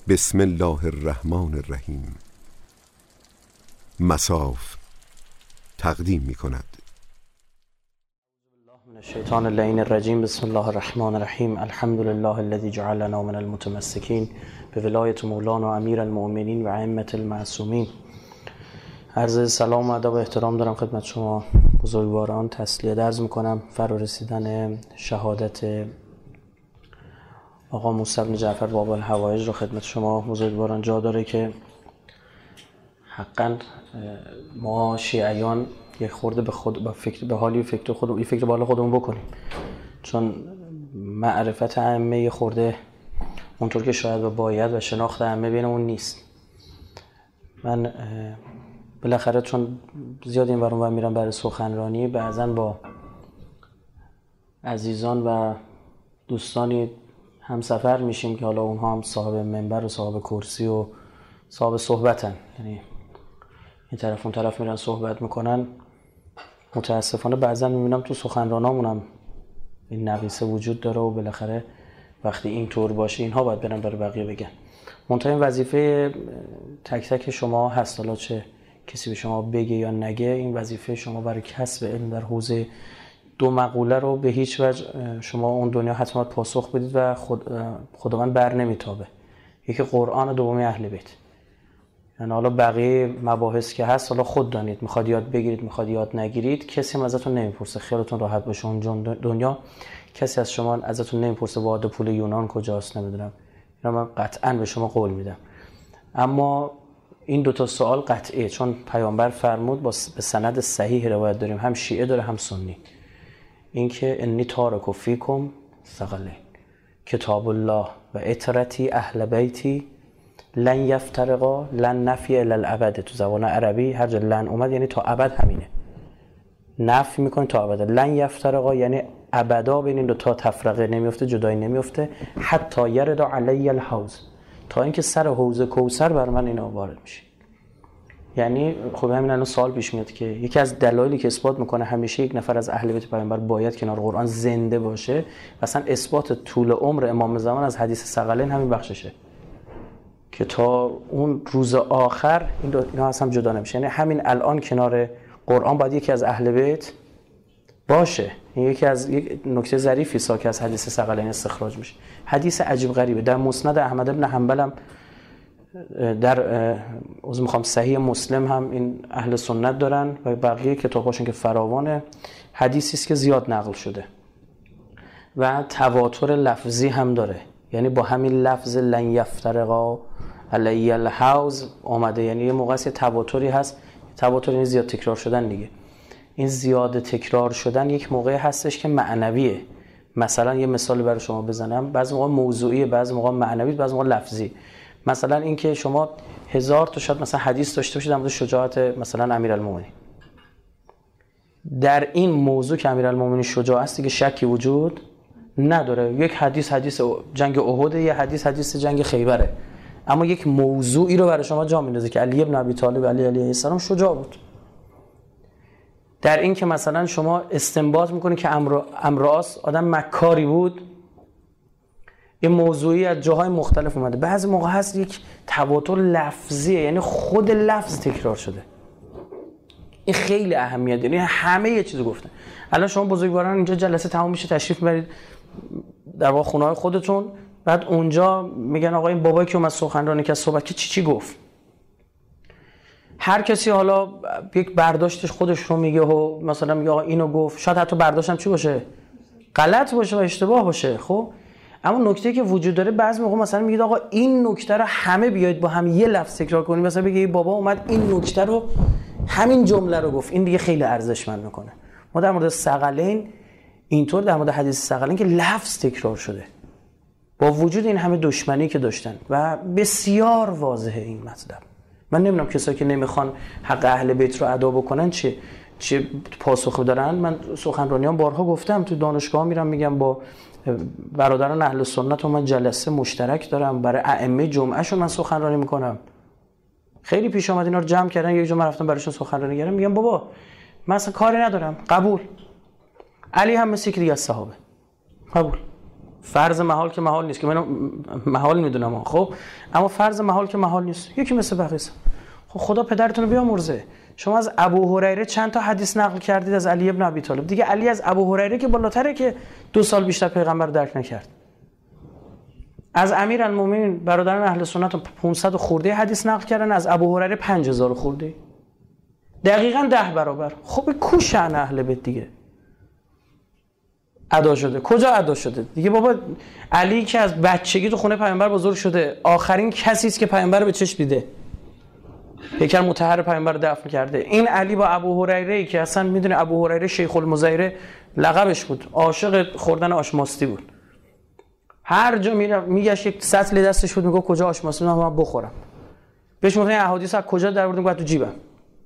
بسم الله الرحمن الرحیم. مصاف تقدیم می کند. من الشیطان اللعین الرجیم. بسم الله الرحمن الرحیم. الحمد لله الذي جعلنا من المتمسکین به ولایت مولانا امیر المؤمنین و ائمة المعصومین. عرض سلام و ادب و احترام دارم خدمت شما بزرگواران. تسلیت عرض میکنم فرا رسیدن شهادت آقا موسی بن جعفر باب الحوائج رو خدمت شما بزرگواران جا داره که حقا ما شیعیان یک خورده به خود به حالی و فکر خودمون این فکر بالا خودمون بکنیم، چون معرفت ائمه یه خورده اونطور که شاید و باید و شناخت ائمه بینمون نیست. من بالاخره چون زیاد این ور اون ور میرم برای سخنرانی، بعضا با عزیزان و دوستانی هم سفر میشیم که حالا اونها هم صاحب منبر و صاحب کرسی و صاحب صحبتن، یعنی این طرف اون طرف میرن صحبت میکنن. متاسفانه بعضا میبینم تو سخنرانامون هم این نقیصه وجود داره و بالاخره وقتی این طور باشه اینها باید برن برای بقیه بگن. منتها این وظیفه تک تک شما هست، حالا چه کسی به شما بگه یا نگه، این وظیفه شما برای کسب علم در حوزه دو مقوله رو به هیچ وجه شما اون دنیا حتما پاسخ بدید و خداوند بر نمیتابه. یکی قرآن و دومی اهل بیت. یعنی حالا بقیه مباحث که هست حالا خود دانید، میخواد یاد بگیرید میخواد یاد نگیرید، کسی هم ازتون نمیپرسه. خیالتون راحت باشه اون دنیا کسی از شما ازتون نمیپرسه باد پول یونان کجاست، نمیدونم. اینا من قطعا به شما قول میدم. اما این دوتا سوال قطعیه، چون پیامبر فرمود به سند صحیح روایت داریم، هم شیعه داره هم سنی، این که انی تارک فیکم ثقلین کتاب الله و اطرتی اهل بیتی لن یفترقا لن نفی الی الابد. تو زبان عربی هر جا لن اومد یعنی تا ابد همینه، نفی میکنه تا ابد. لن یفترقا یعنی ابدا بین این دو تا تفرقه نمیفته، جدایی نمیفته. حتی یرد علی الحوض، تا اینکه سر حوض کوثر بر من اینا وارد میشه. یعنی خب همین الان سوال پیش میاد که یکی از دلایلی که اثبات میکنه همیشه یک نفر از اهل بیت پیامبر باید کنار قرآن زنده باشه، مثلا اثبات طول عمر امام زمان از حدیث ثقلین همین بخششه که تا اون روز آخر اینا اصلا جدا نمیشه. یعنی همین الان کنار قرآن باید یکی از اهل بیت باشه. این یک نکته ظریفی که از حدیث ثقلین استخراج میشه. حدیث عجیب غریبه. در مسند احمد بن حنبل هم، در صحیح مسلم هم این اهل سنت دارن و بقیه کتاباشون که فراوانه. حدیثی است که زیاد نقل شده و تواتر لفظی هم داره، یعنی با همین لفظ لن یفترقا علی الحوض آمده. یعنی یه موقعی تواتری هست، تواتر یعنی زیاد تکرار شدن دیگه. این زیاد تکرار شدن یک موقعی هستش که معنویه. مثلا یه مثال برای شما بزنم، بعضی موقع موضوعیه، بعضی موقع معنوی، بعضی موقع لفظی. مثلا این که شما 1000 تا شاید مثلا حدیث داشته باشید در مورد شجاعت مثلا امیرالمومنین، در این موضوع که امیرالمومنین شجاع است دیگه شکی وجود نداره. یک حدیث جنگ احد، یه حدیث جنگ خیبره، اما یک موضوعی رو برای شما جا میندازه که علی ابن ابی طالب علیه السلام شجاع بود. در این که مثلا شما استنباط میکنید که امراس آدم مکاری بود، این موضوعی از جاهای مختلف اومده. بعضی موقع هست یک تواتر لفظیه، یعنی خود لفظ تکرار شده. این خیلی اهمیت داره، یعنی همه یه چیزو گفتن. الان شما بزرگواران اینجا جلسه تمام میشه، تشریف میبرید در واقع خونه‌های خودتون، بعد اونجا میگن آقا این بابایی که اومد سخنرانی که صحبت که چی گفت. هر کسی حالا یک برداشتش خودش رو میگه و مثلا میگه آقا اینو گفت، شاید حتی برداشتم چی باشه، غلط باشه و اشتباه باشه. خب اما نکته‌ای که وجود داره، بعضی موقع مثلا میگید آقا این نکته رو همه بیاید با هم یه لفظ تکرار کنیم، مثلا بگه بابا اومد این نکته رو همین جمله رو گفت، این دیگه خیلی ارزشمند میکنه. ما در مورد ثقلین اینطور، در مورد حدیث ثقلین که لفظ تکرار شده با وجود این همه دشمنی که داشتن و بسیار واضحه این مطلب. من نمیدونم کسایی که نمیخوان حق اهل بیت رو ادا بکنن چه پاسخی دارن. من سخنرانیام بارها گفتم، تو دانشگاه میرم میگم با برادران اهل سنت و من جلسه مشترک دارم، برای ائمه جمعهشون من سخنرانی میکنم. خیلی پیش اومد اینا رو جمع کردن، یک جمعه رفتم براشون سخنرانی کردم، میگم بابا من اصلا کاری ندارم، قبول. علی هم مثل یکی دیگه از صحابه، قبول. فرض محال که محال نیست که من محال میدونم، خب اما فرض محال که محال نیست، یکی مثل بقیه. خب خدا پدرتون رو بیامرزه، شما از ابو هریره چند تا حدیث نقل کردید از علی ابن ابی طالب، دیگه علی از ابو هریره که بالاتره که 2 سال بیشتر پیغمبر درک نکرد. از امیرالمومنین برادران اهل سنت 500 خورده حدیث نقل کردن، از ابو هریره 5000 خورده، دقیقاً 10 برابر. خب کو شأن اهل بیت دیگه ادا شده؟ کجا ادا شده دیگه بابا؟ علی که از بچگی تو خونه پیامبر بزرگ شده، آخرین کسی است که پیامبر رو به چشم دیده، پیکر مطهر پیامبر رو دفن کرده. این علی با ابو هریره که اصلا میدونه ابو هریره شیخ المزایره لقبش بود، عاشق خوردن آش ماستی بود، هر جا میگشت یک سطل دستش بود، میگفت کجا آش ماستی من بخورم. بهش میگفتن احادیث از کجا در آوردین؟ گفت تو جیبم.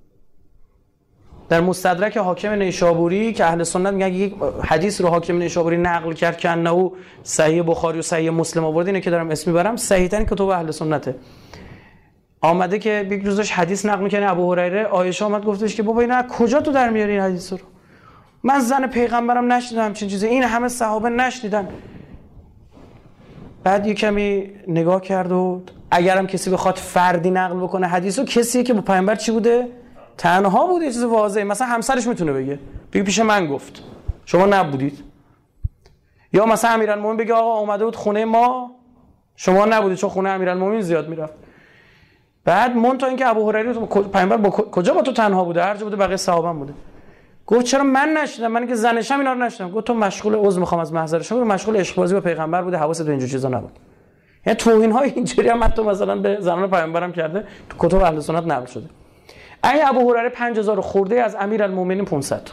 در مستدرک حاکم نیشابوری که اهل سنت میگن یک حدیث رو حاکم نیشابوری نقل کرد که انه صحیح بخاری و صحیح مسلم آورد، اینه که دارم اسم میبرم، صحیح ترین کتب اهل سنته. آمده که یک روزش حدیث نقل میکنه ابو هریره، عایشه اومد گفتش که بابا اینا کجا تو در میاری این حدیث رو؟ من زن پیغمبرم نشنیدم همچین چیزی، این همه صحابه نشنیدن. بعد یه کمی نگاه کرد و اگرم کسی بخواد فردی نقل بکنه حدیثو، کسیه که با پیامبر چی بوده؟ تنها بوده. یه چیز واضحه، مثلا همسرش میتونه بگه پیش من گفت شما نبودید، یا مثلا امیرالمومنین بگه آقا اومده بود خونه ما شما نبودید چون خونه امیرالمومنین زیاد میرفت. بعد مونتا اینکه ابو هریره پیامبر با کجا با تو تنها بوده؟ هر جا بوده بقیه صحابه بوده. گفت چرا من نشیدم؟ من که زنشم اینا رو نشیدم. گفت تو مشغول عذر میخوام از محضر شما، مشغول عشق بازی با پیغمبر بوده، حواست به اینجور چیزا نبود. یعنی توهین های اینجوری هم حتی مثلا به زنان پیامبرم کرده، تو کتب اهل سنت نقل شده. این ابو هریره 5000 خورده، از امیرالمومنین 500.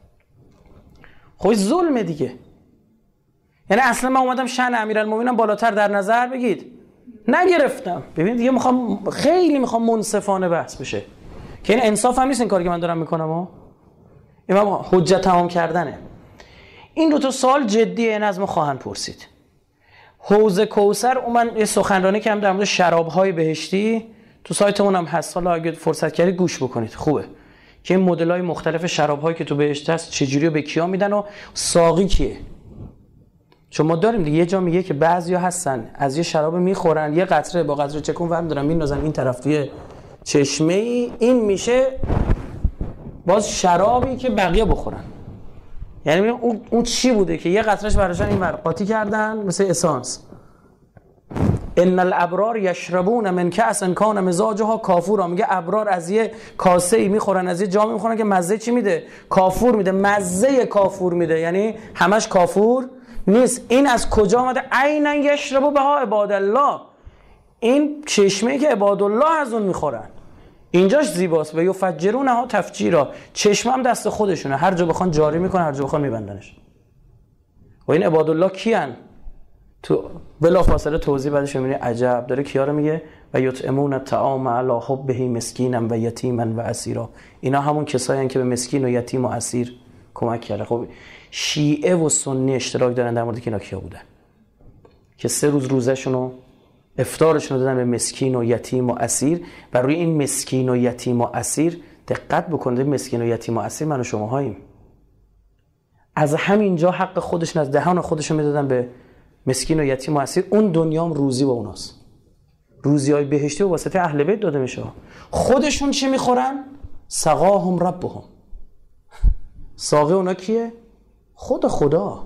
خب ظلم دیگه. یعنی اصلا من اومدم شأن امیرالمومنینم بالاتر در نظر بگید، نگرفتم. ببینید دیگه خیلی میخوام منصفانه بحث بشه که این انصاف هم نیست این کاری که من دارم میکنم. امام حجت تمام کردنه. این دو تا سوال جدیه، این از ما خواهند پرسید. حوض کوثر، من یه سخنرانی کردم در مورد شراب‌های بهشتی، تو سایتمون هم هست، حالا اگه فرصت کردید گوش بکنید، خوبه که این مدل‌های مختلف شراب‌هایی که تو بهشت هست چجوری و به کیا میدن و ساقی کیه. چون ما داریم دیگه، یه جا میگه که بعضیا هستن از یه شراب میخورن، یه قطره با قطره چکون ورم دارن میندازن این طرف توی چشمه‌ای، این میشه باز شرابی که بقیه بخورن. یعنی اون چی بوده که یه قطرهش برداشتن این ور قاطی کردن مثل اسانس. ان الابرار یشربون من کأس کان مزاجها کافورا، میگه ابرار از یه کاسه‌ای میخورن، از یه جامی میخورن که مزه چی میده؟ کافور میده، مزه کافور میده، یعنی همش کافور نیست. این از کجا آمده؟ عینا یشربوا بها عباد الله، این چشمه‌ای که عباد الله از اون میخورن. اینجاش زیباست. و یفجرونها تفجیرا، چشمه هم دست خودشونه، هر جا بخوان جاری میکنن، هر جا بخوان میبندنش. و این عباد الله کیان؟ تو بلا فاصله توضیح بعدش میبینی عجب داره کیا رو میگه. و یطعمون الطعام علی حبه مسکینا و یتیما و اسیرا، اینا همون کسایی هستن که به مسکین و یتیم و اسیر کمک کرده. خب شیعه و سنی اشتراک دارن در مورد که اینا کیا بودن که 3 روز روزهشون رو افطارشون رو دادن به مسکین و یتیم و اسیر. و روی این مسکین و یتیم و اسیر دقت بکنید، مسکین و یتیم و اسیر من و شما هاییم. از همینجا حق خودشون از دهان خودشون میدادن به مسکین و یتیم و اسیر. اون دنیام روزی با اوناست، روزیای بهشتی و واسطه اهل بیت داده میشه. خودشون چی میخورن؟ سقاهم ربهم، ساقی اونا کیه؟ خدا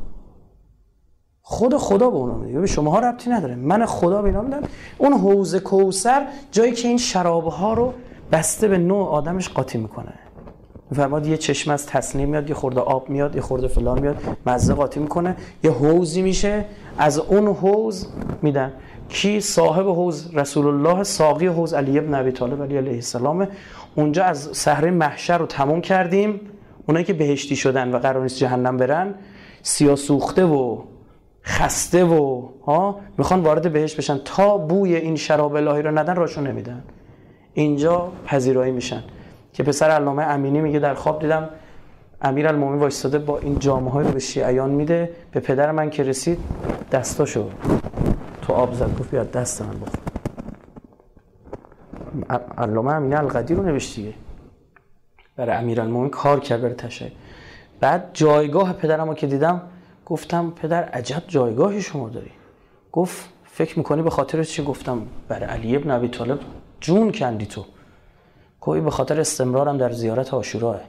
به اونا میده، به شماها ربطی نداره، من خدا به اینا میدم. اون حوض کوثر جایی که این شرابها رو بسته به نوع آدمش قاطی میکنه. فرماد یه چشمه از تسنیم میاد، یه خورده آب میاد، یه خورده فلان میاد، مزه قاطی میکنه، یه حوضی میشه، از اون حوض میدن. کی صاحب حوض؟ رسول الله. ساقی حوض علی ابن ابی طالب علیه السلام. اونجا از صحنه محشر رو تموم کردیم. اونایی که بهشتی شدن و قرار نیست جهنم برن، سیاه سوخته و خسته و میخوان وارد بهشت بشن، تا بوی این شراب الهی رو ندن راشون نمیدن. اینجا پذیرایی میشن. که پسر علامه امینی میگه در خواب دیدم امیرالمومنین وایساده با این جام‌های رو به شیعیان میده. به پدر من که رسید دستاشو تو آب زد، گفت بیاد دست من بخور. علامه امینی القدیر رو نوشتیه برای امیرالمومنین کار کرد برای تشیع. بعد جایگاه پدرمو که دیدم گفتم پدر عجب جایگاهی شما داری. گفت فکر میکنی به خاطر چی؟ گفتم برای علی ابن ابی طالب جون کندی تو. گفت به خاطر استمرارم در زیارت عاشوراه،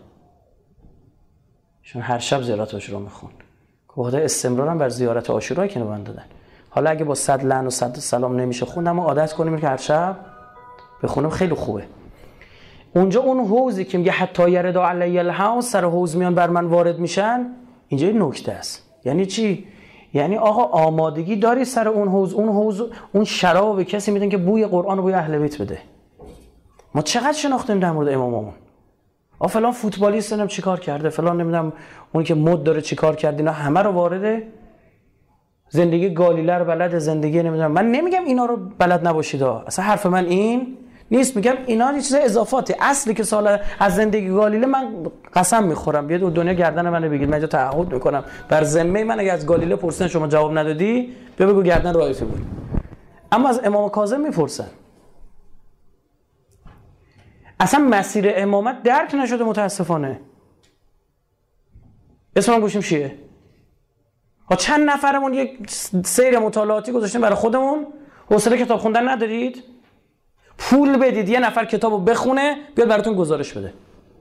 چون هر شب زیارت عاشورا میخون. گفت استمرارم بر زیارت عاشورا که من دادن. حالا اگه با 100 لعن و 100 سلام نمیشه خوند، اما عادت کنیم که هر شب بخونم خیلی خوبه. اونجا اون حوضی که میگه حتی یرد علی الحوض، سر حوض میان بر من وارد میشن، اینجا یه نکته است. یعنی چی؟ یعنی آقا آمادگی داری سر اون حوض اون شراب به کسی میدن که بوی قرآن و بوی اهل بیت بده. ما چقدر شناختیم در مورد اماممون. فلان فوتبالیست نمیدونم چیکار کرده، فلان نمیدونم اون که مد داره چیکار کرده، اینا همه رو وارده. زندگی گالیله رو بلد، زندگی نمیدونم. من نمیگم اینا رو بلد نباشید، اصلا حرف من این نیست. میگم اینا یه چیز اضافاتی. اصلی که سال از زندگی گالیله من قسم میخورم بیاد اون دنیا گردن منو بگید، من اینجا تعهد میکنم بر ذمه من اگه از گالیله پرسیدن شما جواب ندادی بگو گردن رایفی بود. اما از امام کاظم میپرسن. اصلا مسیر امامت درک نشده متاسفانه. اسم من گوشیم شیعه. چند نفرمون یک سیر مطالعاتی گذاشتیم برای خودمون، حوصله کتاب خوندن ندارید؟ پول بدید یه نفر کتابو بخونه بیاد براتون گزارش بده.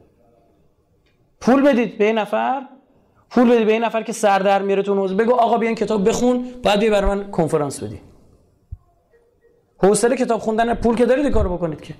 پول بدید به یه نفر، پول بدید به یه نفر که سر در میاره تو حوزه، بگو آقا بیاین کتاب بخون، بعد بیا برای من کنفرانس بدی. حوصله کتاب خوندن پول که دارید کارو بکنید که.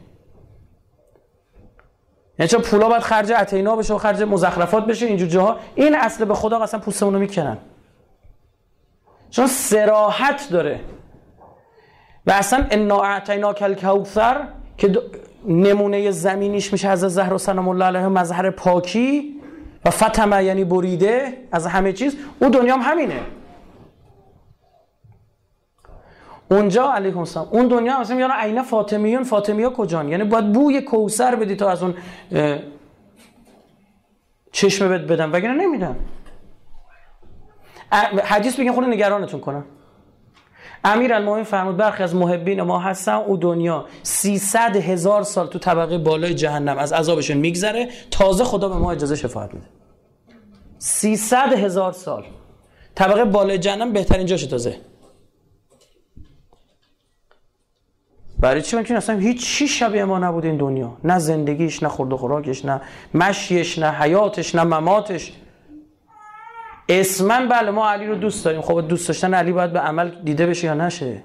یعنی چون پولا باید خرج اتینا بشه و خرج مزخرفات بشه اینجور جاها، این اصل به خدا قسم پوستمون رو میکنن. چون صراحت داره. و اصلا انا اعطیناک الکوثر که نمونه زمینیش میشه حضرت زهرا سلام الله علیها، مظهر پاکی و فتمه یعنی بریده از همه چیز. اون دنیا هم همینه. اونجا علیکم السلام اون دنیا هم مثلا میگن عین فاطمیون، فاطمی‌ها کجان؟ یعنی باید بوی کوثر بدی تا از اون چشمه بدن، وگرنه نمیدن. حدیث بگین خود نگرانتون کنم. امیرالمومنین فرمود برخی از محبین ما هستن او دنیا 300,000 سال تو طبقه بالای جهنم از عذابشون میگذره، تازه خدا به ما اجازه شفاعت میده. 300,000 سال طبقه بالای جهنم بهترین جاشه تازه. برای چی؟ ممکن اصلا هیچ چی شبیه ما نبود این دنیا، نه زندگیش، نه خورد و خوراکش، نه مشیش، نه حیاتش، نه مماتش. اسمن بله ما علی رو دوست داریم. خب دوست داشتن علی باید به عمل دیده بشه یا نشه؟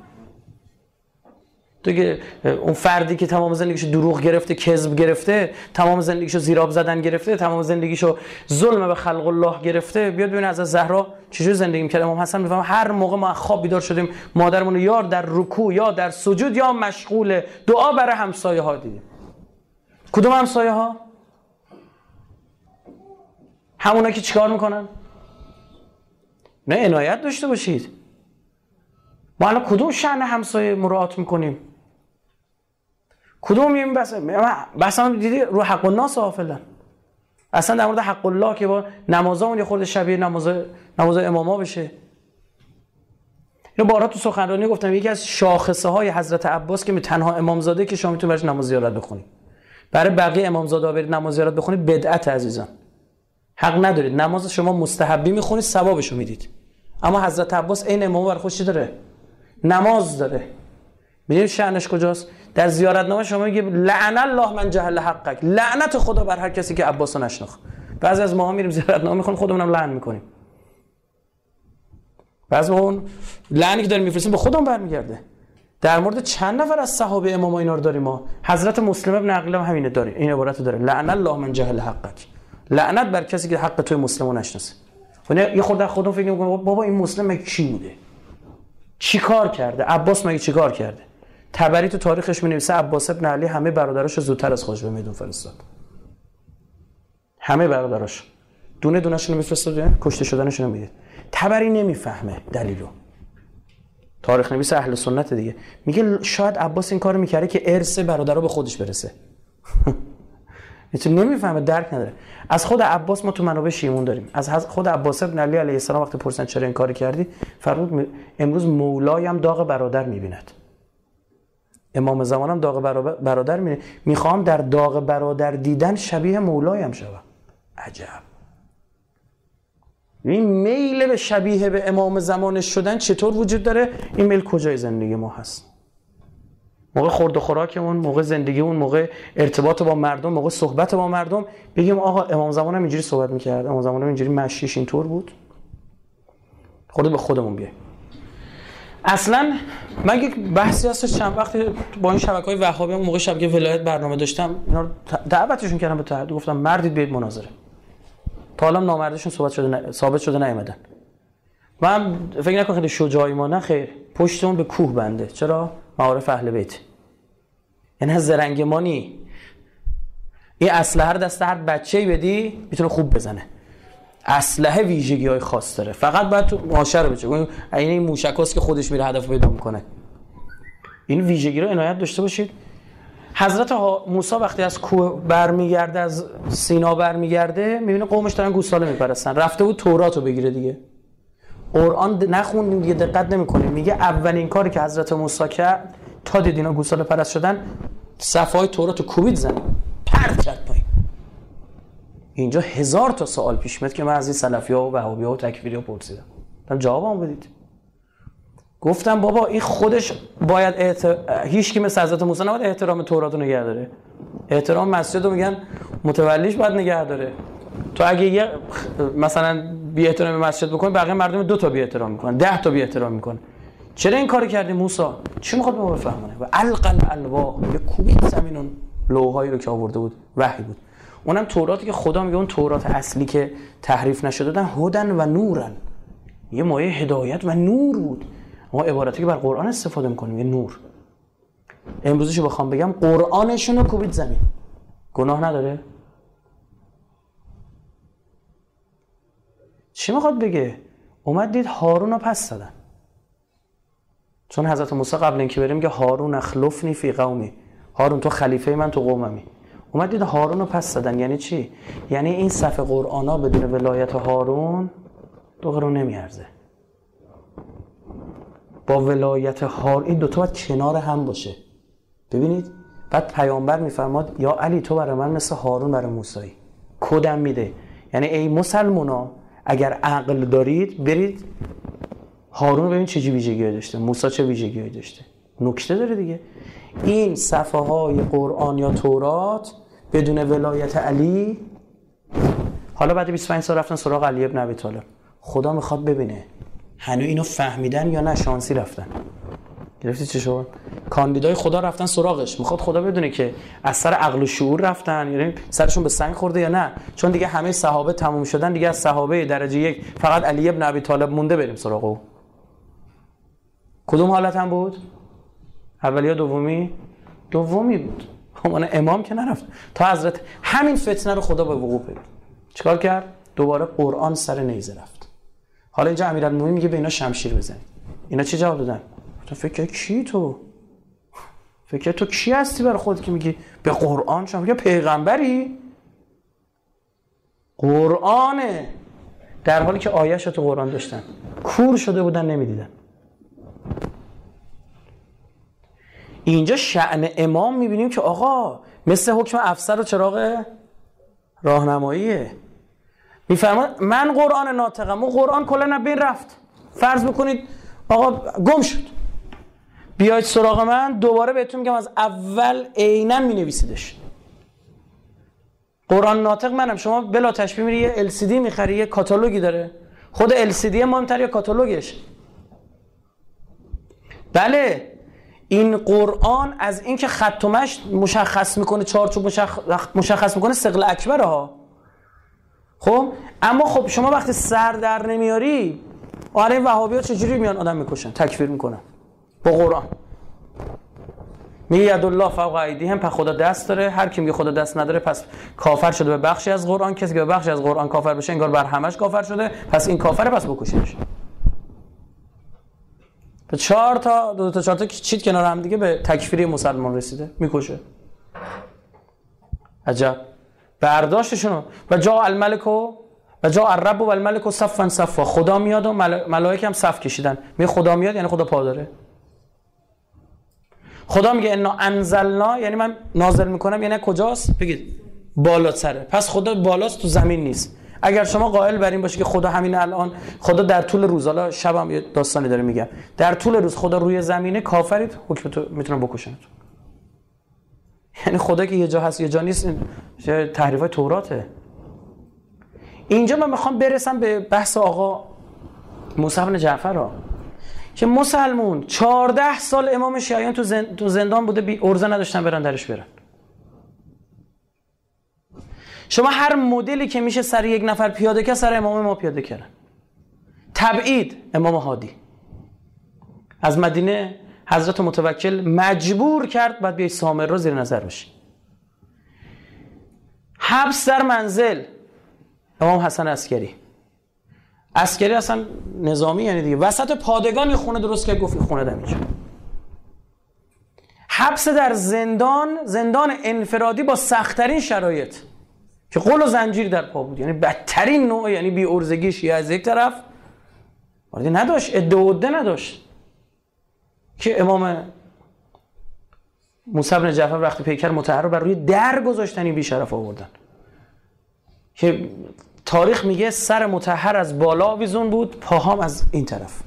تو که اون فردی که تمام زندگیشو دروغ گرفته، کذب گرفته، تمام زندگیشو زیراب زدن گرفته، تمام زندگیشو ظلم به خلق الله گرفته، بیاد ببین از زهرا چجوری زندگی می‌کرد. امام حسن میفهمه هر موقع ما خواب بیدار شدیم مادرمون یا در رکوع یا در سجود یا مشغول دعا برای همسایه‌ها دیدیم. کدوم همسایه‌ها؟ همونا که چیکار میکنن؟ نه عنایت داشته باشید. ما الان کدوم شأن همسایه مراعات میکنیم؟ کدوم این بس هم دیدی رو حق الناس غافلن. اصلا در مورد حق الله که با نمازامون یه خورده شبیه نماز اماما بشه. اینو بارها تو سخنرانی گفتم، یکی از شاخصه های حضرت عباس که تنها امامزاده که شما میتونید برش نماز زیارت بخونید. برای بقیه امامزاده برید نماز زیارت بخونید بدعت عزیزان. حق ندارید. نماز شما مستحبی میخونید ثوابشو میدید. اما حضرت عباس این امام بر خودش داره، نماز داره. میدونید شأنش کجاست؟ در زیارتنامه شما میگه لعن الله من جهل حقک، لعنت خدا بر هر کسی که عباسو نشناخت. بعضی از ماها میریم زیارتنامه میخونیم خودمونم لعن میکنیم. بعضی اون لعنی که داریم میفرستیم به خودمون برمیگرده. در مورد چند نفر از صحابه اماما اینا رو داریم ما. حضرت مسلم ابن عقیل هم همینه داره، این عبارت داره، لعن الله من جهل حقک، لعنت بر کسی که حق توی مسلمو نشناسه. یه خورده خودم فکر می‌کنم بابا این مسلم مگه کی بوده؟ چی کار کرده؟ عباس مگه چی کار کرده؟ تبری تو تاریخش می‌نویسه عباس ابن علی همه برادراشو زودتر از خودش به میدون فرستاد. همه برادراش دونه دونه‌شون می‌فرستاد، کشته شدنشون میدید. تبری نمیفهمه دلیلو. تاریخ نویس اهل سنت دیگه میگه شاید عباس این کارو می‌کرده که ارث برادرها به خودش برسه. میتونه نمیفهمه، درک نداره. از خود عباس ما تو منابع شیعیمون داریم. از خود عباس ابن علی علیه السلام وقتی پرسیدن چرا این کاری کردی، فرمود امروز مولایم داغ برادر میبیند. امام زمانم داغ برادر میبینه. میخوام در داغ برادر دیدن شبیه مولایم شوم. عجب. این میل به شبیه به امام زمانش شدن چطور وجود داره؟ این میل کجای زندگی ما هست؟ موقع خورد و خوراکمون، موقع زندگیمون، موقع ارتباط با مردم، موقع صحبت با مردم بگیم آقا امام زمان هم اینجوری صحبت میکرد، امام زمان هم اینجوری مشیش اینطور بود. خورده به خودمون بیایم. اصلا من یک بحثی هست چند وقتی با این شبکه‌های وهابی موقع شبکه ولایت برنامه داشتم، اینا رو دعوتشون کردم به تحدید، گفتم مردید بیاید مناظره. تا حالا نامردشون ثابت شده نیومدن. من فکر نکنم خیلی شجاعی ما، نه خیر، پشتمون به کوه بنده. چرا؟ معارف اهل بیت. یعنی زرنگ ما نی. این اسلحه رو دست هر بچه‌ای بدی میتونه خوب بزنه. اسلحه ویژگی‌های خاص داره، فقط باید تو ماشه رو بچه. این موشکاست که خودش میره هدف پیدا میکنه. این ویژگی رو عنایت داشته باشید. حضرت موسی وقتی از کوه برمیگرده، از سینا برمیگرده، میبینه قومش دارن گوساله میپرستن. رفته بود تورات رو بگیره دیگه. قرآن نخوندیم دیگه، دقت نمی‌کنیم. میگه اولین کاری که حضرت موسی کرد تا دید اینا گوساله پرست شدن، صفحه‌های تورات رو کوبید زمین، پرت کرد پایین. اینجا 1000 تا سوال پیش میاد که من از این سلفی‌ها و وهابی‌ها و تکفیری‌ها پرسیدم. گفتم جوابمو بدید. گفتم بابا این خودش باید هیچ کی مثل حضرت موسی نباید احترام تورات رو نگه داره. احترام مسجد رو میگن متولیش باید نگه داره. تو اگه یه مثلا بی احترامی به مسجد بکنی، بقیه مردم 2 تا بی احترام میکنن، 10 تا بی احترام میکنن. چرا این کارو کردی موسی؟ چی میخواد به ما بفهمونه؟ و القل الواح، یه کوبید زمینون لوحایی رو که آورده بود وحی بود. اونم توراتی که خدا میگه اون تورات اصلی که تحریف نشده بودن، هدن و نورن، یه مایه هدایت و نور بود. ما عبارتی که بر قرآن استفاده میکنیم یه نور. امروزشو بخوام بگم قرآنشون رو کوبید زمین، گناه نداره؟ چی میخواد بگه؟ اومد دید هارون رو پس دادن. چون حضرت موسی قبل اینکه بریم میگه هارون اخلفنی فی قومی، هارون تو خلیفه من تو قوممی. اومد دید هارون رو پس دادن. یعنی چی؟ یعنی این صفحه قرآنا بدون ولایت هارون 2 قرون نمیارزه. با ولایت هارون این دوتا باید کنار هم باشه. ببینید بعد پیامبر میفرماد یا علی تو برای من مثل هارون برای موسی. کدم میده. یعنی ای مسلمونا اگر عقل دارید برید هارون ببین چه ویژگی‌هایی داشته، موسی چه ویژگی‌هایی داشته. نکته داره دیگه. این صفحه‌های قرآن یا تورات بدون ولایت علی، حالا بعد 25 سال رفتن سراغ علی ابن ابی طالب. خدا میخواد ببینه هنوز اینو فهمیدن یا نه شانسی رفتن. گرفتی چه شو؟ کاندیدای خدا رفتن سراغش. میخواد خدا بدونه که از سر عقل و شعور رفتن، یعنی سرشون به سنگ خورده یا نه. چون دیگه همه صحابه تموم شدن، دیگه از صحابه درجه 1 فقط علی ابن ابی طالب مونده بریم سراغ او. کدوم حالت هم بود؟ اولی یا دومی؟ دومی بود. همون امام که نرفت تا حضرت همین فتنه رو خدا به وقوع برد. چیکار کرد؟ دوباره قرآن سر نیزه رفت. حالا اینجا امیرالمومنین میگه به اینا شمشیر بزنید. اینا چی جواب دادن؟ تو فکر کی تو؟ فکر تو کی هستی برای خودت که میگی به قرآن؟ شما میگه پیغمبری؟ قرآنه. در حالی که آیه‌اش تو قرآن داشتن، کور شده بودن نمیدیدن. اینجا شأن امام میبینیم که آقا مثل حکم افسر و چراغ راهنماییه. میفرماد من قرآن ناطقم و قرآن کلا نبین رفت. فرض بکنید آقا گم شد، بیاید سراغ من دوباره بهتون میگم از اول عیناً مینویسیدش. قرآن ناطق منم. شما بلا تشبیه میری یه LCD میخری، یه کاتالوگی داره. خود LCD مهمتر یا کاتالوگش؟ بله. این قرآن از این که خط و مشت مشخص میکنه، چارچوب مشخص میکنه، ثقل اکبره ها. خب اما خب شما وقتی سر در نمیاری، آره وهابی‌ها چجوری میان آدم میکشن، تکفیر میکنن با قرآن. میگه یدالله فوق ایدیهم، پس خدا دست داره. هر کی میگه خدا دست نداره پس کافر شده به بخشی از قرآن. کسی که به بخشی از قرآن کافر بشه انگار بر همش کافر شده، پس این کافره، پس بکشیدش. به 4 تا 2 تا 4 تا چیت کنار هم دیگه به تکفیری مسلمان رسیده، میکشه. عجب برداشتشونو. و جاء الملک و جاء الرب و الملک صفا صفا. خدا میاد و ملائکه هم صف کشیدن. میگه خدا میاد یعنی خدا پا داره. خدا میگه انا انزلنا یعنی من نازل میکنم، یعنی کجاست؟ بگید بالا سره. پس خدا بالاست تو زمین نیست. اگر شما قائل بر این باشی که خدا همین الان، خدا در طول روز، حالا شبم یه داستانی داره میگم، در طول روز خدا روی زمینه، کافرید، حکم تو میتونن بکشن. یعنی خدا که یه جا هست یه جا نیست، این تحریفای توراته. اینجا من میخوام برسم به بحث آقا موسی بن جعفر ها که مسلمون 14 سال امام شیعیان تو زندان بوده، بی ارزه نداشتن برن درش برن. شما هر مدلی که میشه سر یک نفر پیاده که سر امام ما پیاده کردن. تبعید امام هادی از مدینه حضرت متوکل مجبور کرد بعد بیای سامرا زیر نظر بشی. حبس در منزل امام حسن عسکری اصلا نظامی، یعنی دیگه وسط پادگان یه خونه درست کرد، گفت خونه دم اینجا. حبس در زندان انفرادی با سخت‌ترین شرایط که قل و زنجیر در پا بود، یعنی بدترین نوع، یعنی بی ارزگی شیعه از یک طرف وارد نداشت، عده نداشت که امام موسی بن جعفر وقتی پیکر مطهر رو بر روی در گذاشتن، این بی‌شرف آوردن که تاریخ میگه سر مطهر از بالا آویزون بود، پاهام از این طرف.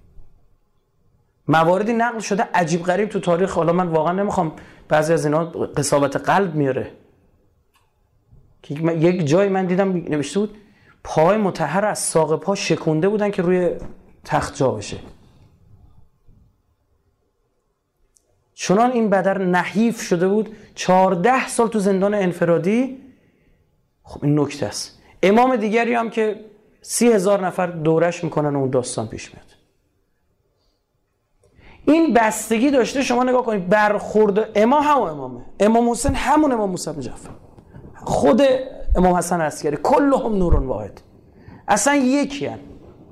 مواردی نقل شده عجیب غریب تو تاریخ، حالا من واقعا نمیخوام، بعضی از اینا قساوت قلب میاره که یک جای من دیدم نوشته بود پای مطهر از ساق پا شکونده بودن که روی تخت جا بشه. چنان این بدر نحیف شده بود، 14 سال تو زندان انفرادی. خب این نکته است. امام دیگری هم که 30,000 نفر دورش میکنن و اون داستان پیش میاد. این بستگی داشته، شما نگاه کنید برخورد امامه، امام حسین همون امام موسی بن جعفر، خود امام حسن عسکری، کلهم نورون واحد، اصلا یکی هن.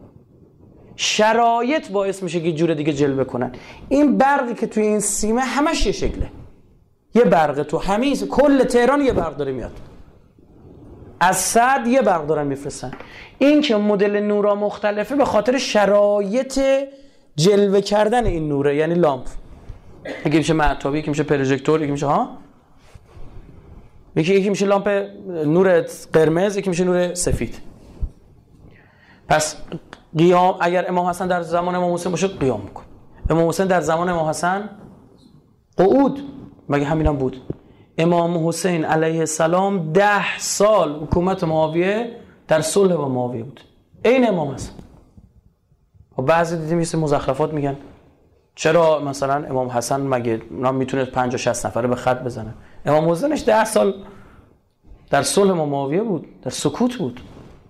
شرایط باعث میشه که جور دیگه جلوه کنن. این برقی که توی این سیمه همش یه شکله، یه برق تو همه کل تهران یه برق داره میاد، از صد یه برق دارن میفرستن. این که مدل نورا مختلفه به خاطر شرایط جلوه کردن این نوره، یعنی لامپ، یکی میشه مهتابی، یکی میشه پروژکتور، یکی میشه یکی میشه لامپ نور قرمز، یکی میشه نور سفید. پس قیام، اگر امام حسن در زمان امام حسین باشه قیام میکن، امام حسین در زمان امام حسن قعود، مگه همینم بود؟ امام حسین علیه السلام 10 سال حکومت معاویه در صلح با معاویه بود، این امام حسن. و بعضی دیدیم مثل مزخرفات میگن چرا مثلا امام حسن مگه میتونه 50-60 نفره به خط بزنه؟ امام حسینش 10 سال در صلح با معاویه بود، در سکوت بود.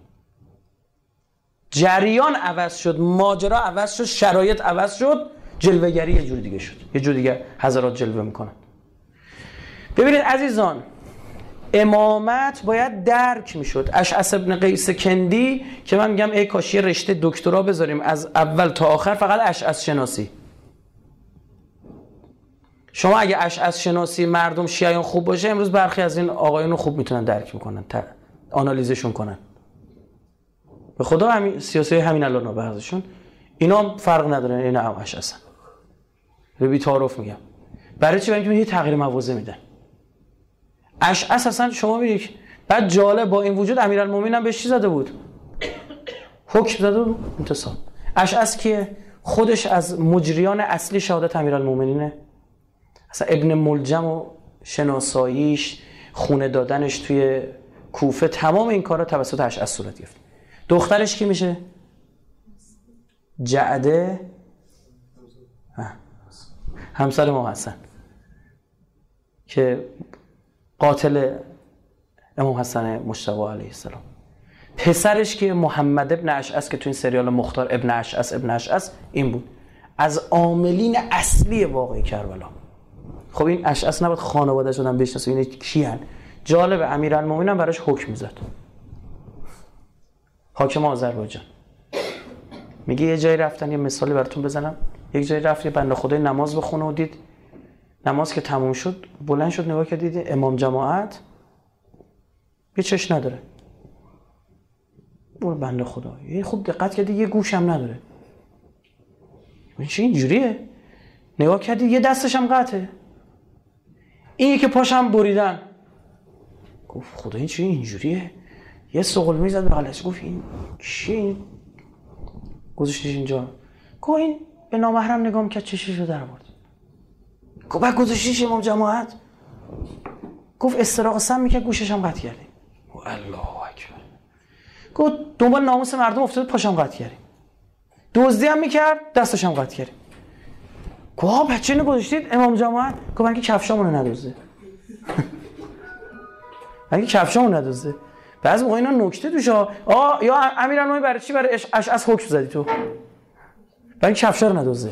جریان عوض شد، ماجرا عوض شد، شرایط عوض شد، جلوه‌گری یه جور دیگه شد، یه جور دیگه حضرات جلوه میکنن. ببینید عزیزان، امامت باید درک میشد. اشعث ابن قیس کندی که من میگم ای کاش یه رشته دکترا بذاریم از اول تا آخر فقط اشعث شناسی. شما اگه اشعث شناسی مردم شیعیان خوب باشه، امروز برخی از این آقایون رو خوب میتونن درک میکنن، آنالیزشون کنن. به خدا همین سیاسی همین الان بعضیشون اینا فرق نداره، اینا هم اشعثن. به بی تعارف میگم. برای چی؟ برای اینکه یه تغییر موازه میدن. اشعث اصلا شما میگید بعد جالب، با این وجود امیرالمومنین هم بهش چی زده بود؟ حکم زده بود انتصاب. اشعث که خودش از مجریان اصلی شهادت امیرالمومنینه، اصلا ابن ملجم و شناساییش، خونه دادنش توی کوفه، تمام این کارا توسط اشعث صورت گرفت. دخترش کی میشه؟ جعده، همسر امام حسن که قاتل امام حسن مجتبی علیه السلام. پسرش که محمد ابن اشعث که تو این سریال مختار ابن اشعث این بود، از عاملین اصلی واقعی کربلا. خب این اشعث نباید خانواده شدن بشناسه این کیان. جالب، امیرالمومنین هم براش حکم میزد، حاکم آذربایجان. میگه یه جایی رفتن، یه مثالی براتون بزنم، یک جایی رفت یه بنده خدای نماز بخونه و دید نماز که تموم شد بلند شد نگاه کرد، دید امام جماعت یه چش نداره. اون بنده خدا یه خوب دقت کردی یه گوش هم نداره. این چه اینجوریه؟ نگاه کردی یه دستش هم قطعه، این که پاشم بریدن. گفت خدا این چه اینجوریه؟ یه سغل میزد بغلش، گفت این چی گذاشتیش اینجا؟ گفت این به نامحرم نگاه میکرد چشیشو در آورد. گفت بعد گذاشتیش امام جماعت؟ گفت استراق سم میکرد گوشش هم قطع کردیم. گفت الله اکبر. گفت دنبال ناموس مردم افتاد پاشم قطع کردیم. دزدی هم میکرد دستش هم قطع کردیم. گفت بچه اینو گذاشتید امام جماعت؟ گفت من که کفشامونو ندزده. من که کفشامونو ندزده. بعضی موقع اینا نکته توش یا امیرالمومنین برای چی برای اشعث حکم زدی تو؟ برای کفشا رو ندزده.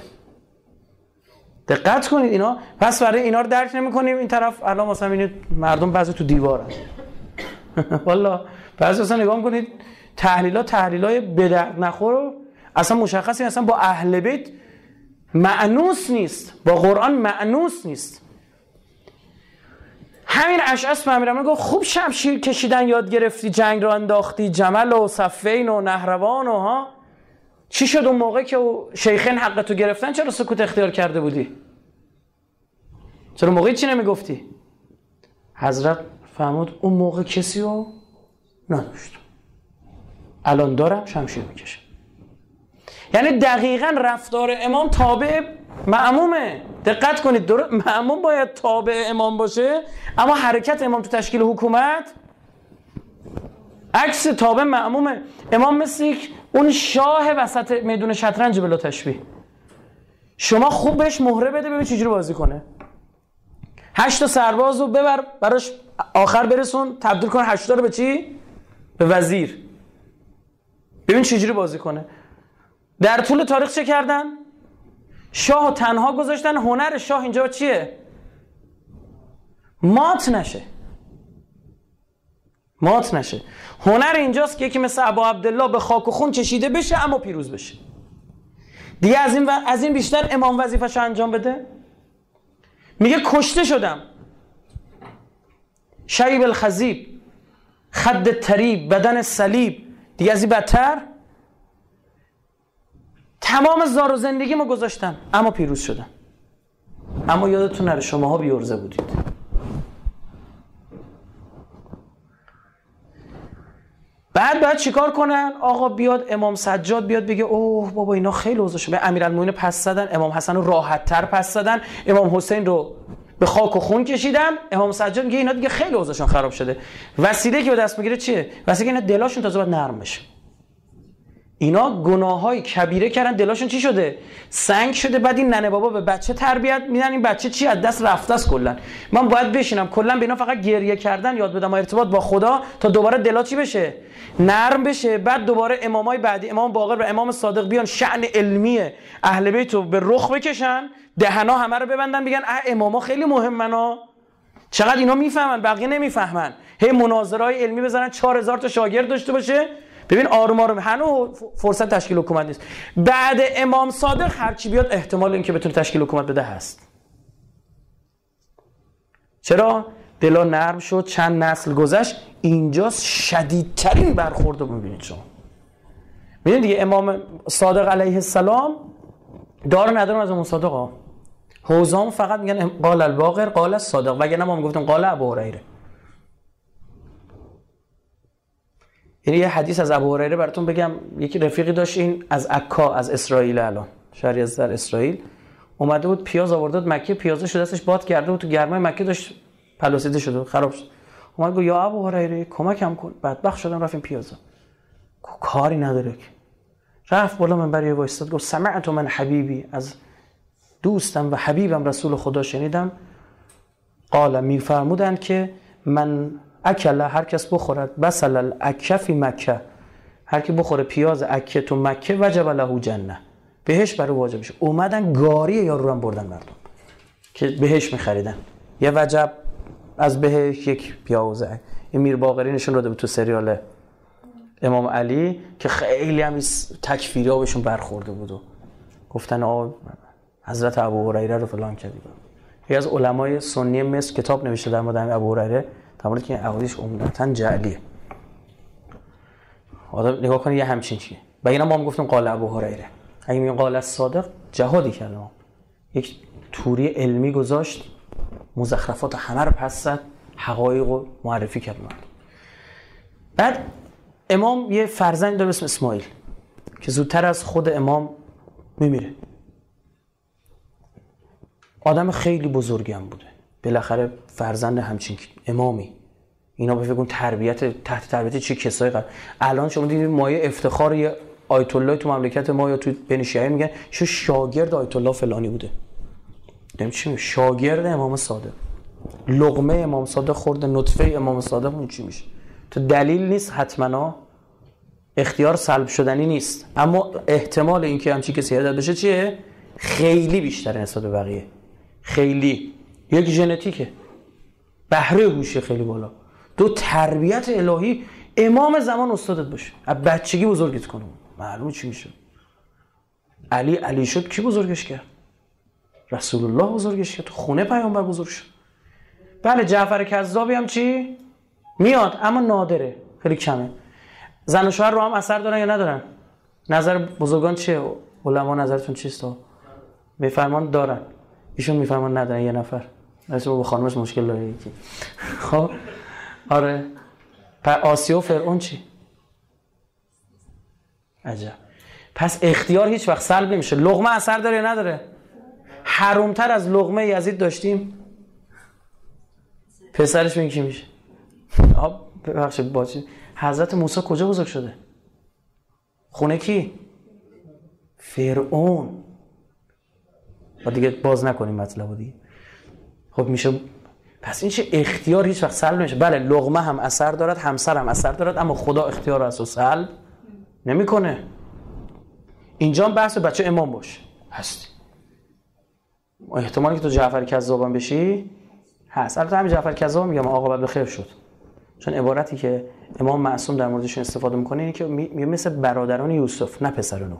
دقت کنید اینا. پس برای اینا رو درک نمی‌کنیم. این طرف الان مثلا ببینید مردم بعضی تو دیوارن. والله بعضی اصلا نگاه می‌کنید تحلیلای به درد نخور اصلا مشخصی اصلا با اهل بیت مأنوس نیست، با قرآن مأنوس نیست. همین اشعث به امیرالمومنین گفت خوب شمشیر کشیدن یاد گرفتی، جنگ رو انداختی، جمل و صفین و نهروان و ها. چی شد اون موقع که شیخین حقتو گرفتن چرا سکوت اختیار کرده بودی؟ چرا موقعی چی نمیگفتی؟ حضرت فرمود اون موقع کسی رو نداشت، الان دارم شمشیر میکشم. یعنی دقیقاً رفتار امام تابع مأمومه. دقت کنید، مأموم باید تابع امام باشه، اما حرکت امام تو تشکیل حکومت عکس تابع مأمومه. امام مثل اون شاه وسط میدون شطرنج بلا تشبیه. شما خوب بهش مهره بده ببین چجوری بازی کنه. 8 تا سربازو ببر براش آخر برسون، تبدیل کن 8 تا رو به چی؟ به وزیر. ببین چجوری بازی کنه. در طول تاریخ چه کردن؟ شاه تنها گذاشتن. هنر شاه اینجا چیه؟ مات نشه. هنر اینجاست که یکی مثل ابا عبدالله به خاک و خون کشیده بشه اما پیروز بشه. دیگه از این بیشتر امام وظیفه‌شو انجام بده؟ میگه کشته شدم، شیب الخضیب، خد تریب، بدن صلیب. دیگه از این بدتر؟ تمام زار و زندگیمو گذاشتم اما پیروز شدم. اما یادتون نره شماها بی‌عرضه بودید. بعد چیکار کنن؟ آقا بیاد امام سجاد بیاد بگه اوه بابا اینا خیلی اوضاع شده. امیرالمومنین پس زدن، امام حسن رو راحت‌تر پس زدن، امام حسین رو به خاک و خون کشیدن. امام سجاد میگه اینا دیگه خیلی اوضاعشون خراب شده. وسیله که به دست میگیره چیه؟ وسیله اینا دلاشون تازه باید نرم بشه. اینا گناههای کبیره کردن، دلاشون چی شده؟ سنگ شده. بعد این ننه بابا به بچه تربیت میدن، این بچه چی از دست رفته است کلا. من باید بشینم کلا به اینا فقط گریه کردن یاد بدم، ارتباط با خدا، تا دوباره دلا چی بشه؟ نرم بشه. بعد دوباره امامای بعدی، امام باقر و امام صادق بیان شأن علمی اهل بیت رو به رخ بکشن، دهنا همه رو ببندن، بگن اماما خیلی مهمن، چقدر اینا میفهمن بقیه نمیفهمن. هی مناظرهای علمی بزنن، 4000 تا شاگرد داشته باشه. ببین آروم آروم هنوز فرصت تشکیل حکومت نیست. بعد امام صادق هرچی بیاد احتمال اینکه بتونه تشکیل حکومت بده هست. چرا؟ دلا نرم شد، چند نسل گذشت. اینجا شدیدترین برخورد رو میبینید شما. میدونید دیگه امام صادق علیه السلام دار ندارم از امام صادق ها. حوزام فقط میگن قال الباقر قال الصادق، وگرنه ما میگفتیم قال ابو هریره. یعنی یه حدیث از ابو هریره براتون بگم. یکی رفیقی داشت، این از عکا، از اسرائیل، الان شهری از در اسرائیل اومده بود، پیاز آورده بود مکه، پیازه شده دستش باد کرده بود، تو گرمای مکه داشت پلاسیده شده بود، خراب شد. اومد گفت یا ابو هریره کمکم کن، بدبخت شدم رفتیم پیازا. کاری نداره که. رفت بالا منبر یه وایستاد گفت سمعت من حبیبی، از دوستم و حبیبم رسول خدا شنیدم، قال میفرمودند که من اکل، هر کس بخورد بسل الاکه فی مکه، هر کی بخوره پیاز اکه تو مکه وجب له جنه، بهش برای واجب میشه. اومدن گاری یارو رو بردن مردم که بهش میخریدن. یه وجب از بهش یک پیازه. این میر باقری نشون داده بود تو سریال امام علی که خیلی هم تکفیری ها بهشون برخورده بود و گفتن حضرت ابو هریره رو فلان کردی. یکی از علمای سنی مصر کتاب نوشته در مورد ابو هریره، در مورد که احادیث عمدتاً جعلیه. آدم نگاه کنه یه همچین چیه. و اینا ما هم گفتیم قال ابو هریره. اگه میگن قال الصادق جهادی کرد، یک توری علمی گذاشت، مزخرفات همه رو پس زد، حقایق رو معرفی کرد. بعد امام یه فرزند داره به اسم اسماعیل که زودتر از خود امام میمیره. آدم خیلی بزرگی هم بوده، بالاخره فرزند همچین امامی. اینا به فکر کن تربیت تحت تربیت چه کسایی قرار. الان شما دیدید مایه افتخار یه آیت الله تو مملکت ما یا تو بین شیعه میگن شو شاگرد آیت الله فلانی بوده. دیم چی میگه؟ شاگرد امام صادق، لقمه امام صادق خورده، نطفه امام صادق. اون چی میشه؟ تو دلیل نیست حتما، اختیار سلب شدنی نیست، اما احتمال اینکه همچین کسی هدایت بشه چیه؟ خیلی بیشتره نسبت به بقیه. خیلی یک ژنتیکه، بهره هوش خیلی بالا. دو تربیت الهی، امام زمان استادت باشه، از بچگی بزرگت کنه. معلومه چی میشه. علی شد، کی بزرگش کرد؟ رسول الله بزرگش کرد، تو خونه پیامبر بزرگ شد. بله جعفر کذابی هم چی؟ میاد اما نادره، خیلی کمه. زن و شوهر رو هم اثر دارن یا ندارن؟ نظر بزرگان چیه؟ علما نظرتون چیست؟ میفرمان دارن، ایشون میفرمان ندارن. یه نفر مثلا با خانمش مشکل داره یکی. خب آره. آسیا و فرعون چی؟ عجب. پس اختیار هیچ وقت سلب نمیشه. لقمه اثر داره یا نداره؟ حرومتر از لقمه یزید داشتیم؟ پسرش ببین کی میشه. ببخشید باشه. حضرت موسی کجا بزرگ شده؟ خونه کی؟ فرعون. و دیگه باز نکنیم مطلبو دیگه. خب میشه. پس این چه اختیار هیچ وقت سلب نمیشه. بله لقمه هم اثر دارد، همسر هم اثر دارد، اما خدا اختیار رو از سلب نمیکنه. اینجا بحث بچه امام باشه هستی. احتمالی که تو جعفر کذاب بشی هست. البته همین جعفر کذاب میگم آقا بعد بخیر شد، چون عبارتی که امام معصوم در موردشون استفاده میکنه اینه که میگه مثل برادران یوسف، نه پسر نوح.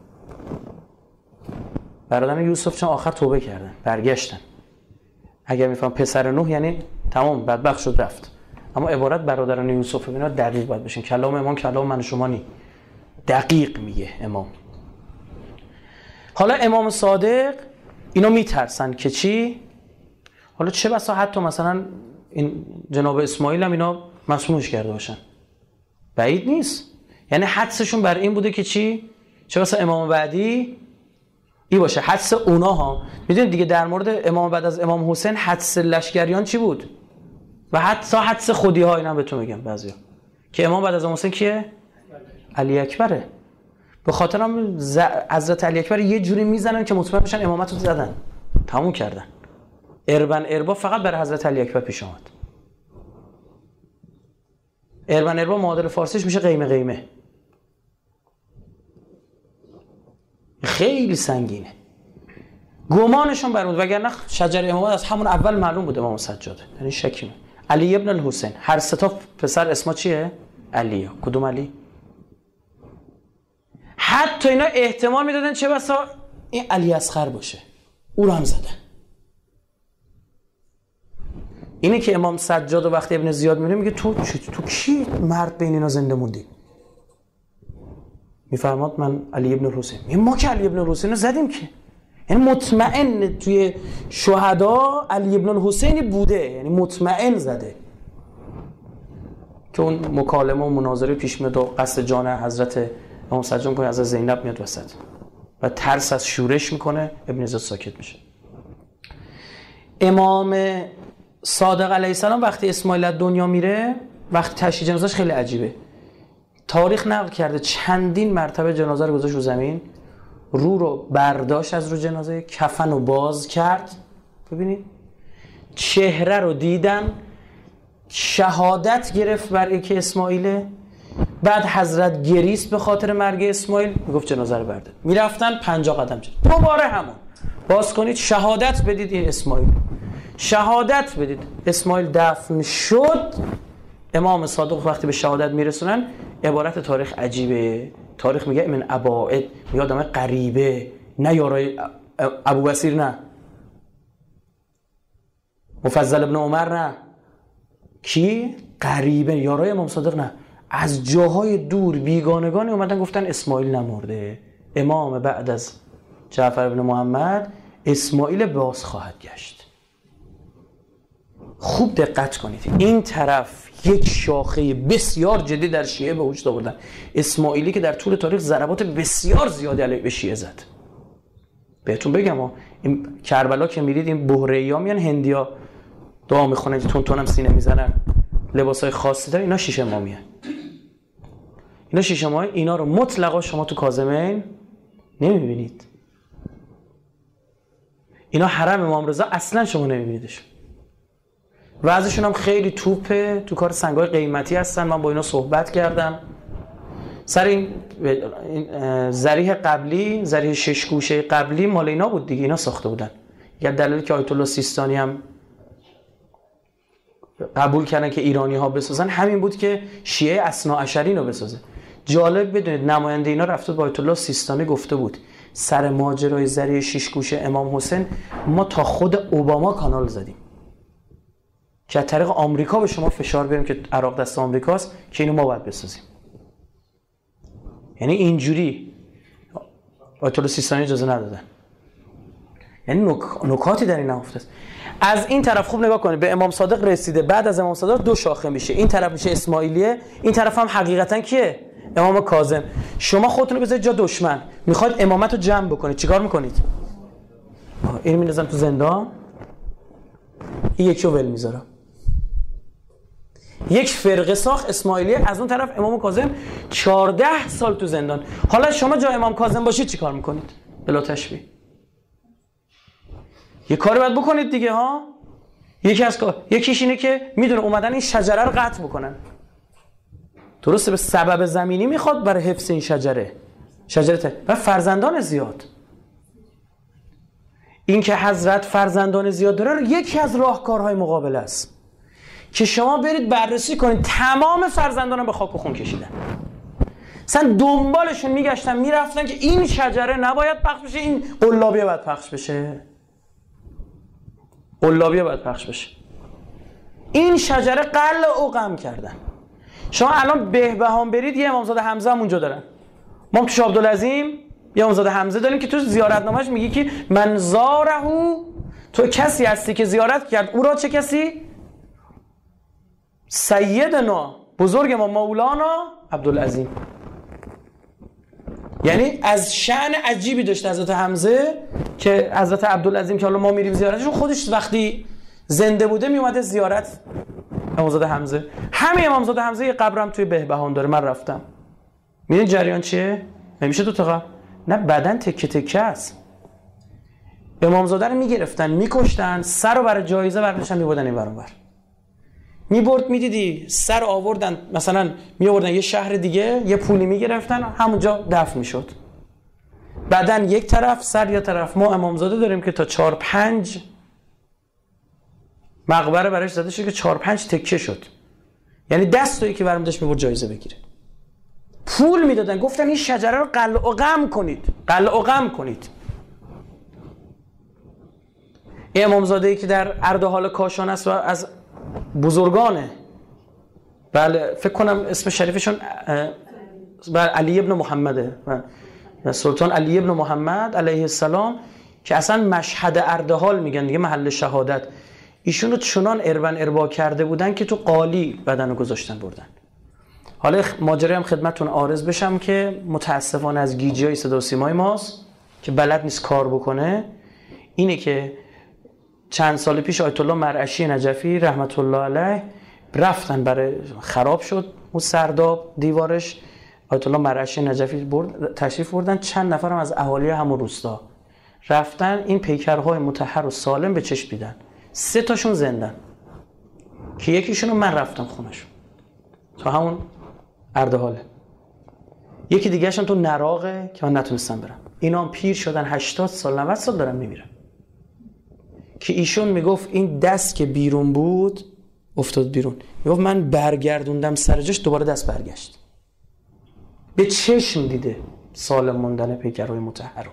برادران یوسف چون آخر توبه کردن، برگشتن. اگر میفهم پسر نوح یعنی تمام بدبخت شد رفت. اما عبارت برادران یوسف اینا دقیق باید بشین. کلام امام کلام من شما نی، دقیق میگه امام. حالا امام صادق اینا میترسن که چی؟ حالا چه بسا حتی مثلا این جناب اسماعیل هم اینا مسمومش کرده باشن، بعید نیست. یعنی حدسشون بر این بوده که چی؟ چه بسا امام بعدی ای باشه. حدس اونا ها میدونید دیگه در مورد امام بعد از امام حسین حدس لشکریان چی بود؟ و حتی حدس خودی ها اینا بهتون میگم بعضیا که امام بعد از امام حسین کیه؟ علی اکبره. به خاطر هم حضرت علی اکبر یه جوری میزنن که مطمئن بشن امامت رو زدن، تموم کردن. اربن اربا فقط برای حضرت علی اکبر پیش آمد. اربن اربا معادل فارسیش میشه قیمه قیمه. خیلی سنگینه. گمانشون بر اون، وگرنه شجر امامت از همون اول معلوم بود امام سجاده، یعنی شکی نیست. علی ابن الحسین، هر سه تا پسر اسما چیه؟ علیه. کدوم علی؟ حتی اینا احتمال میدادن چه بسا این علی اصغر باشه، او رو هم زدن. اینه که امام سجاد و وقتی ابن زیاد میره میگه تو کی مرد بین اینا زنده موندی؟ میفرماد من علی ابن الحسین. ما که علی ابن الحسین رو زدیم که، یعنی مطمئن توی شهدا علی ابن الحسین بوده، یعنی مطمئن زده. که اون مکالمه و مناظره پیش میاد و قصد جان حضرت امام سجاد میکنه، از زینب میاد وسط و ترس از شورش میکنه، ابن زیاد ساکت میشه. امام صادق علیه السلام وقتی اسماعیل از دنیا میره، وقتی تشییع جنازه‌اش خیلی عجیبه. تاریخ نقل کرده چندین مرتبه جنازه رو گذاشت رو زمین، رو برداشت از رو جنازه، کفن رو باز کرد، ببینید چهره رو دیدن، شهادت گرفت بر اینکه اسماعیله. بعد حضرت گریست به خاطر مرگ اسماعیل، میگفت جنازه رو بردار. میرفتن 50 قدم جلو، دوباره همون باز کنید، شهادت بدید این اسماعیل، شهادت بدید اسماعیل دفن شد. امام صادق وقتی به شهادت میرسونن، عبارت تاریخ عجیبه. تاریخ میگه من اباعد، میگه آدم غریبه، نه یارای ابو بصیر، نه مفضل ابن عمر، نه کی غریبه، یارای امام صادق، نه از جاهای دور بیگانگانی اومدن گفتن اسماعیل نمرده، امام بعد از جعفر بن محمد اسماعیل باز خواهد گشت. خوب دقت کنید، این طرف یک شاخه بسیار جدی در شیعه به وجود آوردن. اسماعیلی که در طول تاریخ ضربات بسیار زیادی علیه به شیعه زد. بهتون بگم این کربلا که میرید این بحره‌ای‌ها میان هندیا دعا میخونن تون هم سینه میزنن لباسای خاصی داره، اینا شیش امامیه. اینا شیش امامیه. اینا رو مطلقا شما تو کاظمین نمیبینید. اینا حرم امام رضا اصلا شما نمیبینیدش. وضعشون هم خیلی توپه، تو کار سنگای قیمتی هستن. من با اینا صحبت کردم سر این ذریح قبلی، ذریح شش گوشه قبلی مال اینا بود دیگه، اینا ساخته بودن. یه دلیلی که آیت الله سیستانی هم قبول کردن که ایرانی ها بسازن همین بود که شیعه اثناعشری رو بسازه. جالب بدونید نماینده اینا رفته با آیت الله سیستانی گفته بود سر ماجرای ذریح شش گوشه امام حسین ما تا خود اوباما کانال زدیم که از طریق آمریکا به شما فشار بیاریم که عراق دست آمریکاست که اینو ما باید بسازیم. یعنی اینجوری آیت الله سیستانی اجازه ندادن. یعنی نکاتی در این نهفته است. از این طرف خوب نگاه کنید، به امام صادق رسیده، بعد از امام صادق دو شاخه میشه، این طرف میشه اسماعیلیه، این طرف هم حقیقتا کیه؟ امام کاظم. شما خودتون رو بذارید جا دشمن، میخواید امامت رو جمع بکنید، چیکار میکنید؟ اینو میندازن تو زندان، این یکی رو ول میذاره. یک فرقه ساخت اسماعیلیه، از اون طرف امام کاظم 14 سال تو زندان. حالا شما جا امام کاظم باشید چیکار میکنید؟ بلا تشبیه یه کاری باید بکنید دیگه ها. یکیش اینه که میدونه اومدن این شجره رو قطع بکنن. درسته به سبب زمینی میخواد برای حفظ این شجره و فرزندان زیاد. این که حضرت فرزندان زیاد داره یکی از راهکارهای مقابله است که شما برید بررسی کنید تمام فرزندان به خاک و خون کشیدن. اصلا دنبالشون میگشتن میرفتن که این شجره نباید پخش بشه، این قلابیه باید پخش بشه. این شجره قلع و قم کردن. شما الان بهبهان برید یه امامزاده حمزه هم اونجا دارن. ما تو شاه عبدالعظیم یه امامزاده حمزه داریم که تو زیارتنامه‌اش میگه که من زارهو، تو کسی هستی که زیارت کرد او را چه کسی؟ سیدنا بزرگ ما مولانا عبدالعظیم. یعنی از شأن عجیبی داشته حضرت حمزه که حضرت عبدالعظیم که حالا ما میریم زیارتشون، خودش وقتی زنده بوده میومده زیارت امامزاده حمزه. همین امامزاده حمزه یه قبرم توی بهبهان داره، من رفتم. میدین جریان چیه؟ نمیشه دو تا نه، بدن تکه تکه است. امامزاده رو میگرفتن میکشتن، سر رو برای جایزه برداشتن میبردن این ور اون ور. میبرد میدیدی سر آوردن، مثلا میآوردن یه شهر دیگه، یه پولی میگرفتن همونجا دفن میشد. بدن یک طرف، سر یه طرف. ما امامزاده داریم که تا 4-5 مقبره براش زده شد که 4-5 تکه شد. یعنی دستایی که برام داشت میبرد جایزه بگیره. پول میدادن، گفتن این شجره رو قلع و قم کنید. این امامزاده‌ای که در اردحال کاشان است و از بزرگانه، بله فکر کنم اسم شریفشون علی ابن محمده، سلطان علی ابن محمد علیه السلام، که اصلا مشهد اردحال میگن دیگه، محل شهادت. ایشون رو چنان اربا کرده بودن که تو قالی بدنو گذاشتن بردن. حالا ماجرا هم خدمتتون عارض بشم که متاسفانه از گیجیای صدا و سیمای ماست که بلد نیست کار بکنه، اینه که چند سال پیش آیت الله مرعشی نجفی رحمت الله علیه رفتن، برای خراب شد اون سرداب دیوارش، آیت الله مرعشی نجفی تشریف بردن، چند نفرم از اهالی همون روستا رفتن، این پیکرهای مطهر و سالم به چشم دیدن. 3 تاشون زندن که یکیشون رو من رفتم خونشون تو همون اردحاله، یکی دیگهشون تو نراقه که من نتونستم برم. اینا هم پیر شدن، 80 سال 90 سال دارن میمیرن. که ایشون میگفت این دست که بیرون بود افتاد بیرون، میگفت من برگردوندم سر جاش، دوباره دست برگشت. به چشم دیده سالم موندن پیکرهای مطهر.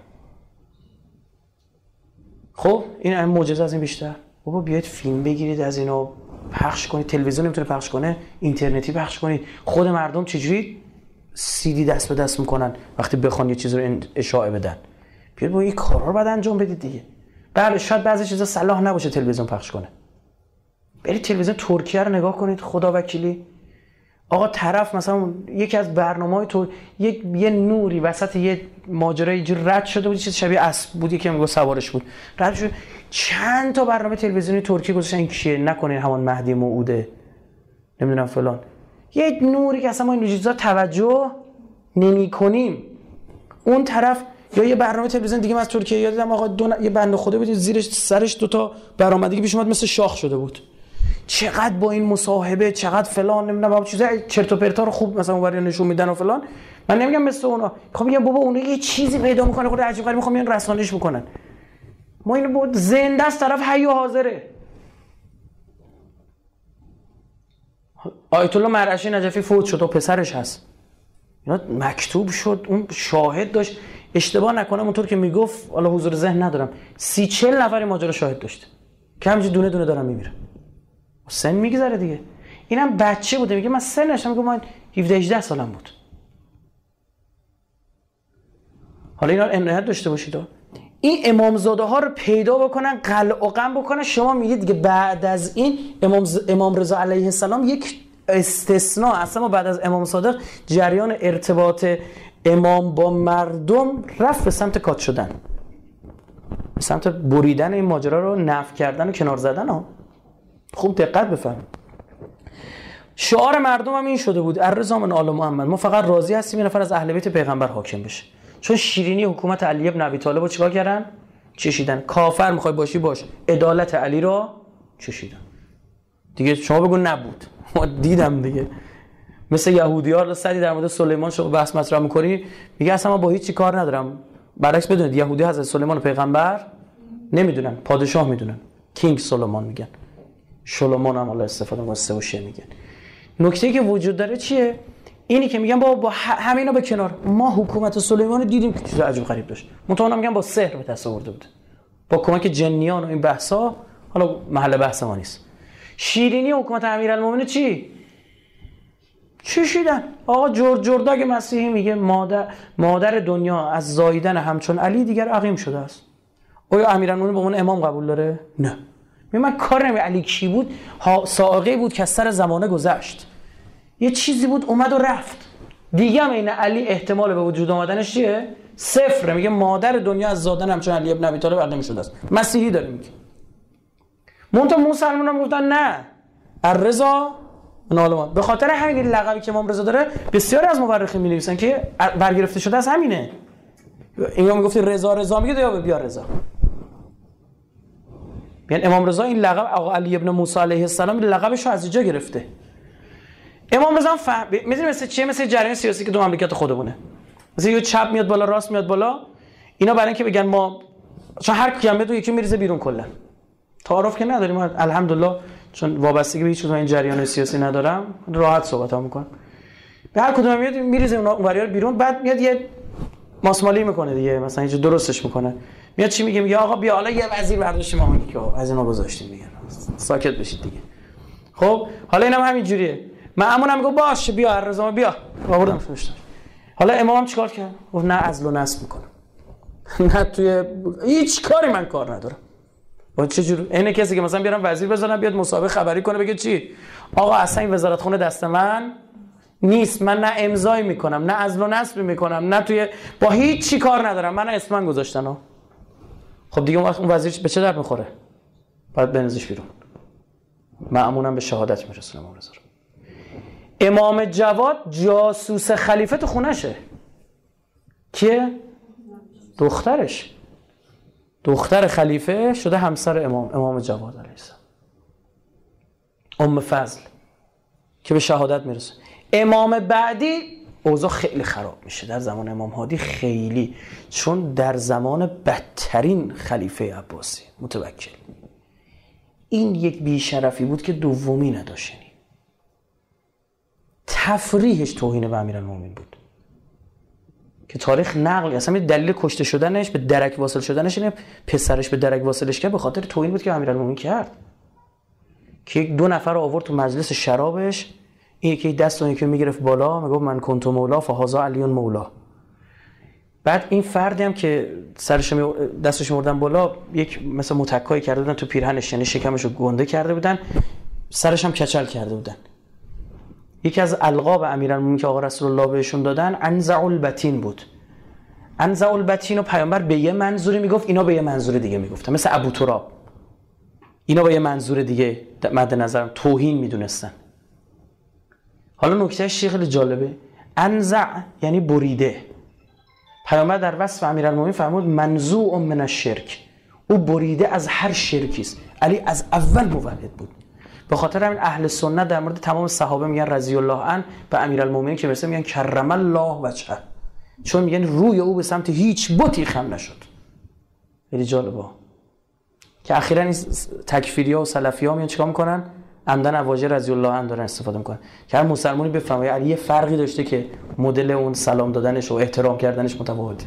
خب این معجزه از این بیشتر؟ بابا بیاید فیلم بگیرید از اینو پخش کنید، تلویزیون نمیتونه پخش کنه، اینترنتی پخش کنید. خود مردم چجوری CD دست به دست میکنن وقتی بخوان یه چیز رو اشاعه بدن؟ بیاید با این کارا رو بعد انجام بدید دیگه. بله شاید بعضی چیزا صلاح نباشه تلویزیون پخش کنه، برید تلویزیون ترکیه رو نگاه کنید، خدا وکیلی آقا طرف مثلا یکی از برنامه‌های تو یه نوری وسط یه ماجرای اینجوری رد شده بود، چیز شبیه اسب بود، یکی میگه سوارش بود رد شد، چند تا برنامه تلویزیونی ترکیه گذاشتن این کیه، نکنین همون مهدی موعوده نمیدونم فلان، یه نوری که اصلا ما این چیزا توجه نمی‌کنیم. اون طرف یا یه برنامه تلویزیون دیگه من از ترکیه یاد دیدم آقا یه بنده خدا بود زیرش سرش دو تا برآمدگی پیش اومد مثل شاخ شده بود، چقدر با این مصاحبه چقدر فلان نمیدونم چیزای چرت و پرتا رو خوب مثلا اونوری نشون میدن و فلان. من نمیگم مثل اونا، خب میگم بابا اونا یه چیزی پیدا میکنه خود عجیب غریب میخوام این رسانه‌اش بکنن، ما اینو بود زنده است طرف حی و حاضره. آیت الله مرعشی نجفی فوت شد و پسرش هست، اینا مکتوب شد، اون شاهد داشت، اشتباه نکنم اونطور که میگفت حالا حضور ذهن ندارم 30-40 نفر ماجرا شاهد داشته که همینجوری دونه دونه دارن میمیرن. سن میگذره دیگه. اینم بچه بوده میگه من سنش میگه من 17-18 سالم بود. حالا اینا عنایت داشته باشید این امامزاده ها رو پیدا بکنن، قلع و قم بکنن. شما میگید دیگه بعد از این امام رضا علیه السلام یک استثناء، اصلا ما بعد از امام صادق جریان ارتباط امام با مردم رفت به سمت کات شدن، به سمت بریدن این ماجرا رو نفی کردن و کنار زدن ها. خوب دقت بفرمایید. شعار مردم هم این شده بود الرضا من آل محمد، ما فقط راضی هستیم یه نفر از اهل بیت پیغمبر حاکم بشه. چون شیرینی حکومت علی ابن ابی طالب رو چیکار کردن؟ چشیدن. کافر میخوای باشی باش، عدالت علی رو چشیدن دیگه. شما بگو نبود، ما دیدم دیگه. مثل یهودی‌ها رو صدی در مورد سلیمان شما بحث مطرح می‌کنی میگه اصلا من با هیچ چی کار ندارم. برعکس بدونید یهودی حضرت سلیمان رو پیغمبر نمیدونن، پادشاه میدونن، کینگ سلیمان میگن، شلومون هم الله استفاده با سه و شه میگن. نکته‌ای که وجود داره چیه؟ اینی که میگن با همینا به کنار، ما حکومت سلیمان رو دیدیم که چیز عجیب غریب داشت، منتها میگن با سحر به دست آورده بود، با کمک جنیان و این بحثا. حالا محل بحث ما نیست. شیرینی حکومت امیرالمومنین چی شدن؟ آقا جرداگ مسیحی میگه مادر دنیا از زاییدن همچون علی دیگر عقیم شده است. آیا امیرالمومنین به عنوان امام قبول داره؟ نه. من کار نمی علی کی بود؟ سائقه بود که از سر زمانه گذشت، یه چیزی بود اومد و رفت دیگه. هم این علی احتمال به وجود آمدنش چیه؟ صفره. میگه مادر دنیا از زادن همچون علی ابن ابی طالب عقیم شده است. مسیحی داره میگه. منتها مسلمانان گفتن نه، الرضا من آل محمد. به خاطر همین لقبی که امام رضا داره بسیاری از مورخین می‌نویسن که برگرفته شده از همینه. اینو میگفتی رضا میگه یا بیا رضا. یعنی امام رضا این لقب آقا علی ابن موسی علیه السلام لقبش رو از اینجا گرفته. امام رضا می‌دونی مثل چیه؟ مثل جریان سیاسی که دو مملکت خودمونه. مثلا یه چپ میاد بالا راست میاد بالا، اینا برای اینکه بگن ما چون هر کی هم بده یکی میریزه بیرون کلا. تعارف که نداریم الحمدلله، چون وابستگی به هیچ کدوم این جریان سیاسی ندارم، راحت صحبت‌ها می‌کنم. به هر کدوم میاد میریزه اونوریار بیرون، بعد میاد یه ماسمالی میکنه دیگه، مثلا اینجا درستش میکنه. میاد چی میگه آقا بیا حالا یه وزیر برداشتیم ما میگه که از اینا گذاشتیم دیگه، ساکت بشید دیگه. خب حالا اینم همین جوریه. مأمونم میگه باشه بیا الرضا بیا، آوردم فرشتم. حالا امام چیکار کرد؟ گفت نه عزل و نصب میکنم. نه توی هیچ کاری من کار ندارم. با چه جور اینه کسی که مثلا بیارم وزیر بذارم بیاد مسابقه خبری کنه بگه چی؟ آقا اصلا این وزارت خونه دست من نیست، من نه امضای میکنم نه عزل و نصب میکنم، نه توی با هیچ چی کار ندارم، من اسمن گذاشتن ها. خب دیگه اون وزیر به چه درد میخوره؟ باید بنزش بیرون. مأمونم به شهادت میرسونه امام رضا. امام جواد جاسوس خلیفه تو خونشه. کیه؟ دخترش. دختر خلیفه شده همسر امام جواد علیه السلام، ام فضل که به شهادت میرسه. امام بعدی اوضاع خیلی خراب میشه در زمان امام هادی، خیلی، چون در زمان بدترین خلیفه عباسی متوکل این یک بیشرفی بود که دومی نداشت. تفریحش توهین به امیرالمومنین بود که تاریخ نقل اصلا دلیل کشته شدنش به درک واصل شدنش اینه پسرش به درک واصلش کرد به خاطر توهین بود که امیرالمومنین کرد، که دو نفر رو آورد تو مجلس شرابش، این یکی دست اون یکی میگرفت بالا میگفت من کنت مولا فهذا علی مولا. بعد این فردی هم که سرش دستش مردن بالا یک مثلا متکایی کرده بودن تو پیرهنش، یعنی شکمش رو گنده کرده بودن، سرش هم کچل کرده بودن. یکی از القاب امیرالمومنین که آقا رسول الله بهشون دادن انزع البتین بود. انزع البتین و پیامبر به یه منظوری میگفت، اینا به یه منظور دیگه میگفتن. مثل ابو تراب، اینا به یه منظور دیگه مد نظرم توهین میدونستن. حالا نکته خیلی جالبه، انزع یعنی بریده. پیامبر در وصف امیرالمومنین فرمود منزوع من الشرک، او بریده از هر شرکی است. علی از اول موحد بود. به خاطر همین اهل سنت در مورد تمام صحابه میگن رضی الله عنه، به امیرالمومنین که مثلا میگن کرم الله وجهه، چون میگن روی او به سمت هیچ بتی خم نشد. خیلی جالبه که اخیراً این تکفیری‌ها و سلفی‌ها میان چیکار میکنن؟ عمدن واژه رضی الله عنه دارن استفاده میکنن که هر مسلمانی بفهمه علی یه فرقی داشته که مدل اون سلام دادنش و احترام کردنش متفاوته.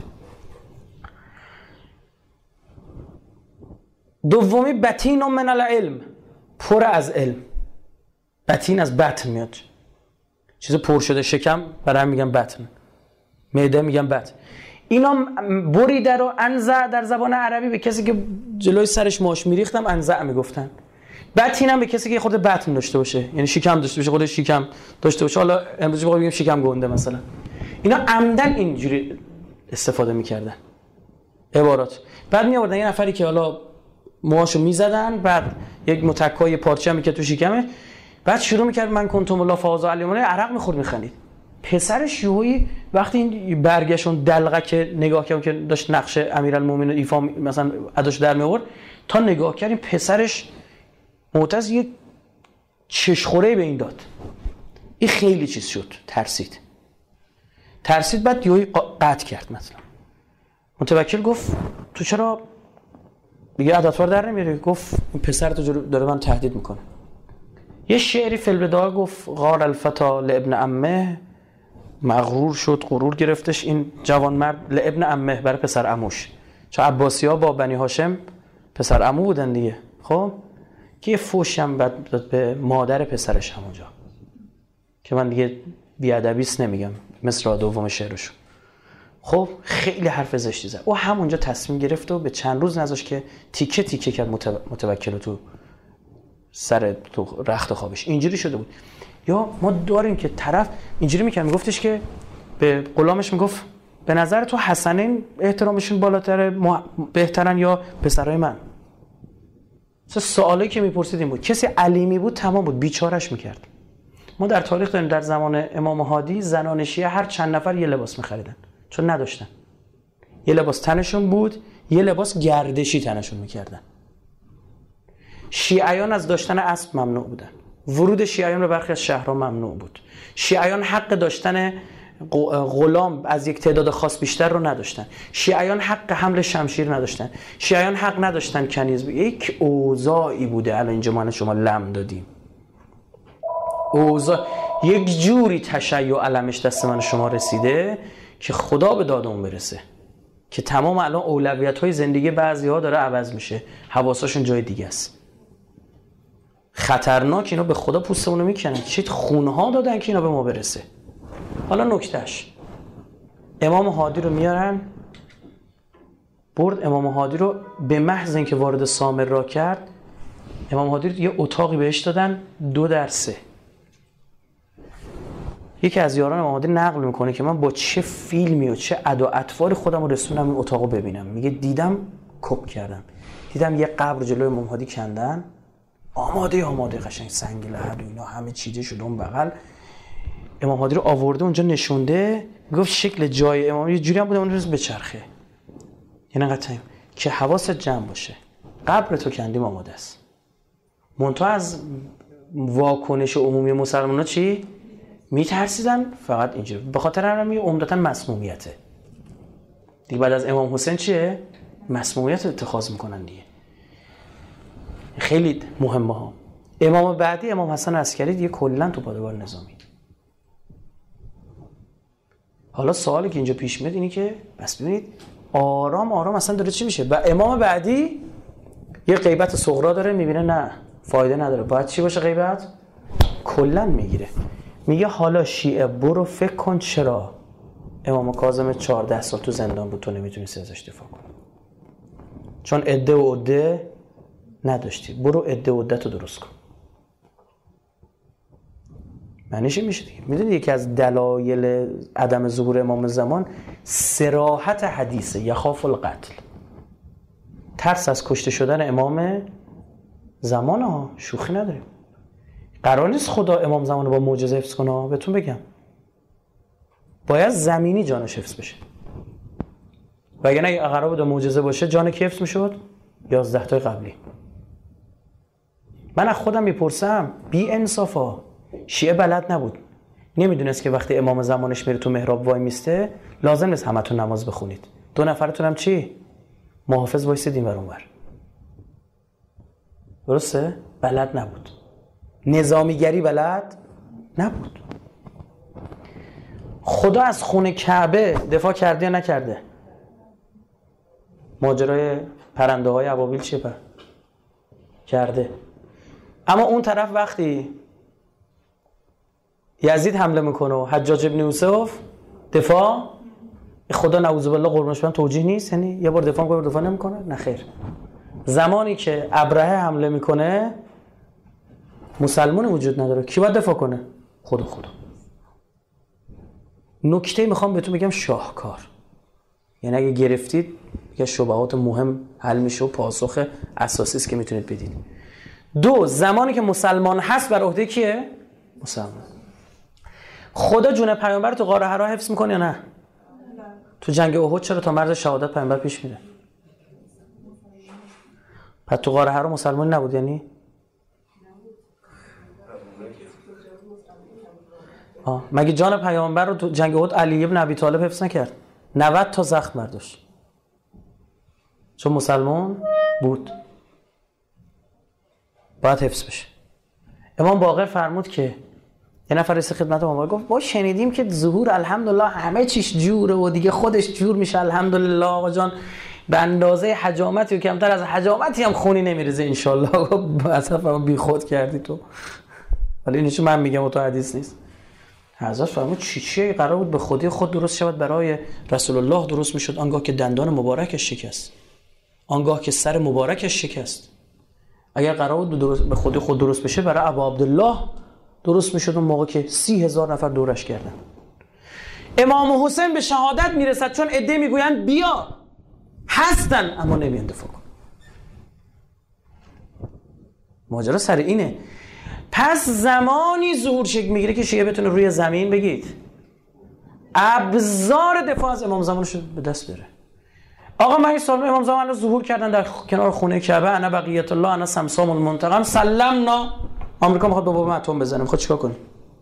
دومی بطین من العلم، پر از علم. بطین از بطن میاد، چیز پر شده شکم، برای هم میگن بطن، معده میگن بطن. اینا بریده رو انزع در زبان عربی به کسی که جلوی سرش ماش میریختم انزع میگفتن. بطین هم به کسی که خود بطن داشته باشه، یعنی شکم داشته باشه، خود شکم داشته باشه. حالا امروز بگیم شکم گنده مثلا. اینا عمدن اینجوری استفاده میکردن عبارات. بعد میآوردن یه نفری که حالا موهاشو میزدن، بعد یک متکای پارچه می که تو شکمه، بعد شروع میکرد من کنتم الله فاز علیمون، عرق میخورد میخندید. پسرش یوهی وقتی این برگشون دلقه که نگاه کرد که داشت نقش امیرالمومنین ایفا مثلا اداش در میآورد، تا نگاه کردیم پسرش معتز یه چشخوره به این داد. این خیلی چیز شد، ترسید بعد یوهی قطع کرد. مثلا متوکل گفت تو چرا دیگه عدتوار در نمیاری؟ گفت این پسر تو داره من تهدید میکنه. یه شعری فی البدایه گفت غار الفتا لابن عمه، مغرور شد، غرور گرفتش این جوان مرد، لابن عمه برای پسر عموش، چون عباسی ها با بنی هاشم پسر عمو بودن دیگه. خب که یه فوشی هم داد به مادر پسرش همونجا که من دیگه بیادبیست نمیگم، مثل دوم شعرشو. خب خیلی حرف زشتی زد. او همونجا تصمیم گرفت و به چند روز نذاشت که تیکه تیکه کرد متوکل تو سر تو رخت خوابش. اینجوری شده بود. یا ما داریم که طرف اینجوری میکنه، میگفتش که به غلامش میگفت به نظر تو حسنین احترامشون بالاتره بهترن یا پسرای من؟ سوالی که میپرسید این بود. کسی علیمی بود تمام بود، بیچارهش میکرد. ما در تاریخ داریم در زمان امام هادی زنان شیعه هر چند نفر یه لباس میخریدن، چون نداشتن. یه لباس تنشون بود، یه لباس گردشی تنشون میکردن. شیعیان از داشتن اسب ممنوع بودن. ورود شیعیان به برخی از شهرها ممنوع بود. شیعیان حق داشتن غلام از یک تعداد خاص بیشتر رو نداشتن. شیعیان حق حمل شمشیر نداشتن. شیعیان حق نداشتن کنیز. یک اوضاعی بوده. الان اینجا ما شما لم دادیم. اوضاع یک جوری تشیع علمش دست من شما رسیده که خدا به داد اون برسه، که تمام الان اولویت‌های زندگی بعضی‌ها داره عوض میشه، حواساشون جای دیگه است. خطرناک. اینا به خدا پوستمون رو میکنن. چه خونها دادن که اینا به ما برسه. حالا نکتهش امام هادی رو میارن، برد امام هادی رو به محض اینکه وارد سامر را کرد، امام هادی رو یه اتاقی بهش دادن 2x3. یکی از یاران امام هادی نقل میکنه که من با چه فیلمی و چه ادا اطواری خودم رو رسوندم این اتاقو ببینم. میگه دیدم کپ کردم، دیدم یه قبر جلوی امام هادی کندن، آماده قشنگ سنگ لحد و اینا همه چیده شده اون بغل. امام هادی رو آورده اونجا نشونده، میگفت شکل جای امام یه جوری هم بوده اون روز بچرخه، یعنی قطعا که حواست جمع باشه. قبر تو کندیم آماده است. منتها از واکنش عمومی مسلمان‌ها چی؟ میترسیدن فقط اینجا. به خاطر همین عمدتاً مسمومیته دیگه. بعد از امام حسین چیه؟ مسمومیت اتخاذ میکنن دیگه. خیلی مهمه ها. امام بعدی امام حسن عسکری دیگه کلا تو پادگان نظامی. حالا سوالی که اینجا پیش میاد اینه که بس ببینید آرام آرام اصلا داره چی میشه. و امام بعدی یه غیبت صغرا داره، میبینه نه فایده نداره، باید چی باشه؟ غیبت کلا میگیره. میگه حالا شیعه برو فکر کن چرا امام کاظم 14 سال تو زندان بود تو نمیتونستی ازش دفاع کنی؟ چون عده و عده نداشتی. برو عده و عده‌تو درست کن. معنیش میشه دیگه. میدونید یکی از دلایل عدم ظهور امام زمان صراحت حدیثه، یخاف القتل، ترس از کشته شدن امام زمان ها. شوخی نداریم. قرار نیست خدا امام زمان رو با معجزه حفظ کنه. بهتون بگم باید زمینی جانش حفظ بشه، وگرنه اگه قرار بود معجزه باشه جان کی حفظ میشد؟ 11 تا قبلی. من از خودم میپرسم بی انصافا، شیعه بلد نبود، نمیدونست که وقتی امام زمانش میره تو محراب وای میسته لازم نیست همتون نماز بخونید، 2 نفرتون هم چی؟ محافظ وایسید این ور اون ور. درسته؟ بلد نبود. نظامیگری بلد نبود. خدا از خون کعبه دفاع کرده یا نکرده؟ ماجرای پرنده های ابابیل چیه کرده. اما اون طرف وقتی یزید حمله میکنه و حجاج ابن یوسف دفاع، خدا نعوذ بالله قربونش برم توجیه نیست؟ یعنی یه بار دفاع میکنه دفاع نمیکنه؟ نه خیر. زمانی که ابرهه حمله میکنه مسلمان وجود نداره، کی باید دفاع کنه؟ خدا. نکته میخوام بهتون بگم شاهکار، یعنی اگه گرفتید یه شبهات مهم حل میشه و پاسخ اساسی است که میتونید بدید. 2 زمانی که مسلمان هست بر عهده کیه؟ مسلمان. خدا جون پیامبر تو غار حرا حفظ میکنه یا نه؟ تو جنگ احد چرا تا مرز شهادت پیامبر پیش میره؟ پس تو غار حرا مسلمان نبود یعنی؟ مگه جان پیامبر رو تو جنگ احد علی ابن ابی طالب حفظ نکرد؟ 90 تا زخم برداشت چون مسلمان بود. باید حفظ بشه. امام باقر فرمود که یه نفر رسید خدمت امام گفت ما شنیدیم که ظهور الحمدلله همه چیش جوره و دیگه خودش جور میشه الحمدلله آقا جان، به اندازه حجامتی و کمتر از حجامتی هم خونی نمیریزه انشالله. اصلا بی خود کردی تو. ولی اینو من میگم و تو حدیث نیست. حضرت فرمود چی قرار بود به خودی خود درست شود برای رسول الله درست میشد آنگاه که دندان مبارکش شکست، آنگاه که سر مبارکش شکست. اگر قرار بود به خودی خود درست بشه برای ابا عبدالله درست میشد اون موقع که 30,000 نفر دورش کردن. امام حسین به شهادت میرسد چون عده میگویند بیا، هستن اما نمیان دفاع کن. ماجرا سر اینه. پس زمانی ظهور شکل میگیره که شیعه بتونه روی زمین بگید ابزار دفاع از امام زمانش به دست بره. آقا من این سال امام زمان رو ظهور کردن در کنار خونه کعبه، انا بقیت الله انا سمسام المنتقم سلمنا. آمریکا میخواد با بمب اتم بزنه، میخواد چیکار کنه؟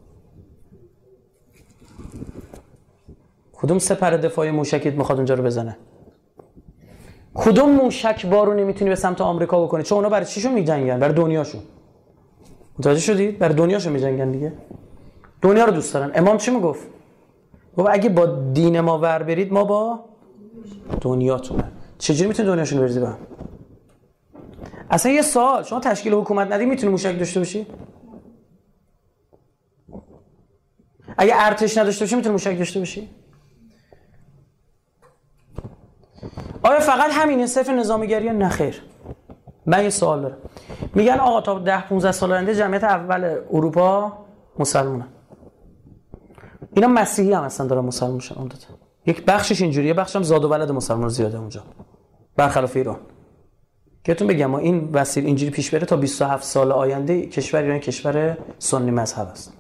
کدوم سپر دفاعی موشکیت میخواد اونجا رو بزنه؟ کدوم موشک بارونی میتونی به سمت آمریکا بکنی؟ چون اونا برای چیشون میجنگن؟ برای دنیاشون. متوجه شدید؟ برای دنیاشون میجنگن دیگه. دنیا رو دوست دارن. امام چی میگفت؟ گفت اگه با دین ما ور برید ما با دنیاتونه. چجوری میتونی دنیاشون بریزی با هم؟ اصلا یه سوال، شما تشکیل حکومت ندی میتونی موشک داشته باشی؟ اگه ارتش نداشته باشی میتونی موشک داشته باشی؟ آیا فقط همینه صرف نظامیگریه؟ نه خیر. من یه سوال دارم. میگن آقا تا 10-15 سال آینده جمعیت اول اروپا مسلمانن. اینا مسیحی هم اصلا دارن مسلمان میشن عمدتا. یک بخشش اینجوریه، بخشش هم زاد و ولد مسلمان زیاده اونجا. برخلاف ایران. بهتون بگم ما این مسیر اینجوری پیش بره تا 27 سال آینده کشور ایران کشور سنی مذهب است.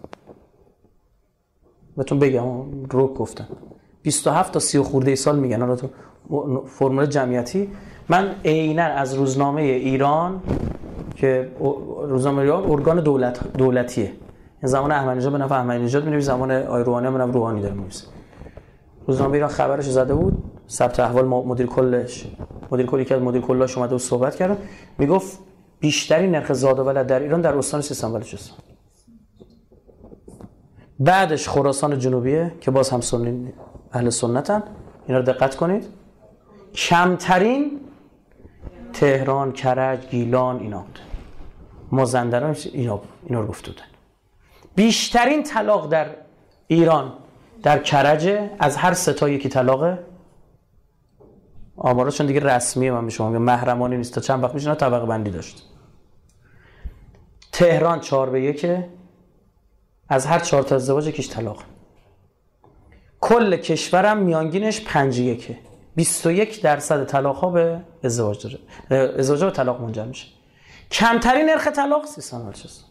بهتون بگم رو گفتن 27 تا 30 خورده سال میگن حالا تو فرمول جمعیتی. من عیناً از روزنامه ایران که روزنامه ایران ارگان دولتیه، زمان احمدی نژاد به نفع احمدی نژاد می‌نویسه، زمان آقای روحانی به نفع روحانی داره می‌نویسه. روزنامه ایران خبرش زده بود، ثبت احوال مدیر کلی که مدیر کلاش اومده و صحبت کرد، میگفت بیشترین نرخ زاد و ولد در ایران در استان سیستان و بلوچستان. بعدش خراسان جنوبیه که باز هم سنی اهل سنتن، اینا رو دقت کنید. کمترین تهران، کرج، گیلان اینا بود. مازندران اینا رو گفته بودن. بیشترین طلاق در ایران در کرج، از هر 3 تا یکی طلاقه. آماراشون دیگه رسمیه، من به شما میگم محرمانه نیست، تا چند وقت میشه طبقه بندی داشت. تهران 4-1، از هر 4 تا ازدواج یکیش طلاق. کل کشورم میانگینش 5-1، 21% طلاق ها به ازدواج داره، ازدواج به طلاق منجر میشه. کمترین نرخ طلاق سیستان و بلوچستان.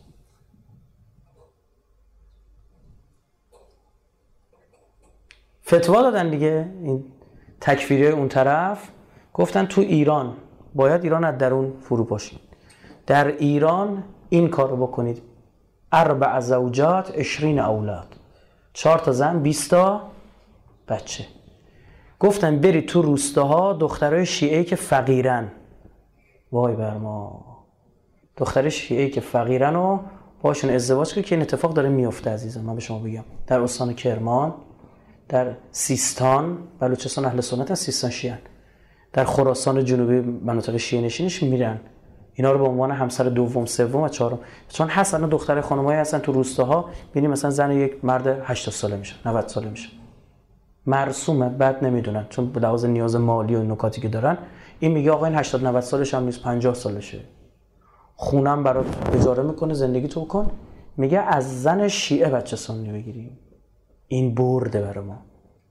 فتوا دادن دیگه این تکفیری اون طرف، گفتن تو ایران باید ایران از درون فرو پاشید. در ایران این کار رو بکنید، 4 زوجات 20 اولاد، 4 تا زن 20 تا بچه. گفتن برید تو روستاها دخترای شیعه‌ای که فقیرن، وای بر ما، دخترای شیعه‌ای که فقیرن و باشون ازدواج کنید که این اتفاق داره میفته عزیزم. من به شما بگم در استان کرمان، در سیستان بلوچستان اهل سنت هست، سیستان شیعه، در خراسان جنوبی مناطق شیعه نشینش میرن اینا رو به عنوان همسر دوم، سوم و چهارم. چون هست الان دختر خانمایی هستن تو روستاها، ببینید مثلا زن یک مرد 80 ساله میشه، 90 ساله میشه، مرسومه، بعد نمیدونن چون به لحاظ نیاز مالی و نکاتی که دارن، این میگه آقا این 80 90 سالش هم نیست، 50 سالشه، خونم برات اجاره میکنه، زندگی تو بکن. میگه از زن شیعه بچه سنی بگیریم. این برده برای ما.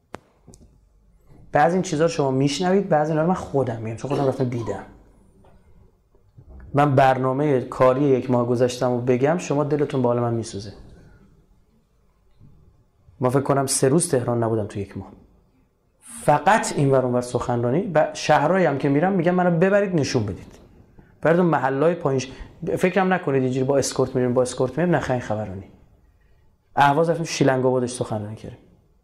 بعضی این چیزا رو شما میشنوید، بعضی اینا رو من خودم میگم چون خودم رفتم دیدم. من برنامه کاری 1 ماه گذشتم و بگم شما دلتون به حال من میسوزه. ما فکر کنم 3 روز تهران نبودم تو 1 ماه، فقط این ور اون ور سخنرانی. شهرهایی هم که میرم میگم منو ببرید نشون بدید، برید اون محلهای پایینش. فکرم نکنید اینجوری با اسکورت میریم، با اسکورت میریم نخواین خبرانی. اهواز رفتیم شیلنگ آبادش سخنرانی کردیم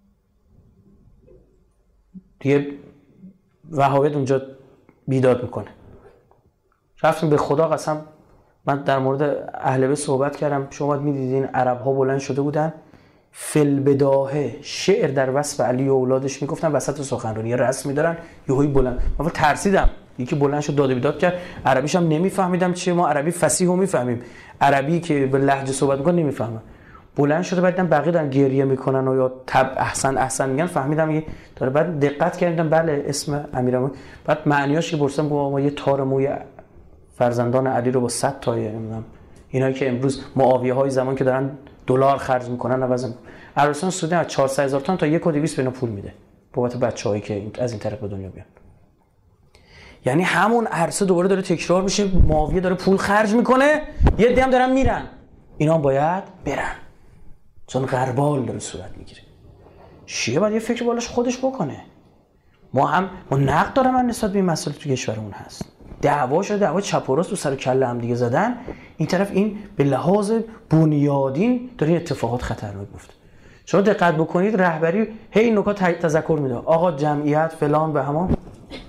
دیگه، وهابیت اونجا بیداد میکنه. رفتیم به خدا قسم، من در مورد اهل بیت صحبت کردم، شما میدیدین عرب ها بلند شده بودن فلبداهه شعر در وصف علی و اولادش میگفتن وسط سخنرانی، رسمی دارن یهویی بلند. من ترسیدم، یکی بلند شد داد و بیداد کرد، عربیش هم نمیفهمیدم چیه، ما عربی فصیح رو میفهمیم، عربی که به لهجه صحبت میکنه نمیفهمم. بلند شده بعد دیدم بقیه دارن گریه میکنن و یا تب احسن میگن، فهمیدم یه داره. بعد دقت کردم بله اسم امیرالمومنین، بعد معنیاش که پرسیدم ما یه تار موی فرزندان علی رو با 100 تای نمیدونم اینایی که امروز معاویه های زمان که دارن دلار خرج میکنن عوض عربستان سعودی از 400,000 تومان تا 1,200,000 به اینا پول میده بابت بچه‌هایی که از این طرف به دنیا بیان. یعنی همون عرصه دوباره داره تکرار میشه، معاویه داره پول خرج میکنه، یه عده هم دارن میرن، اینا هم باید برن چون غربال داره صورت میگیره. شیعه باید یه فکر بالاش خودش بکنه. ما نقد دارم من نسبت به این مسئله تو کشورمون هست، دعوا شده، دعوا چپ و راست تو سر کله هم دیگه زدن، این طرف این به لحاظ بنیادین داره اتفاقات خطرناک میفته. شما دقت بکنید رهبری هی این نکات تذکر میده، آقا جمعیت فلان به همان.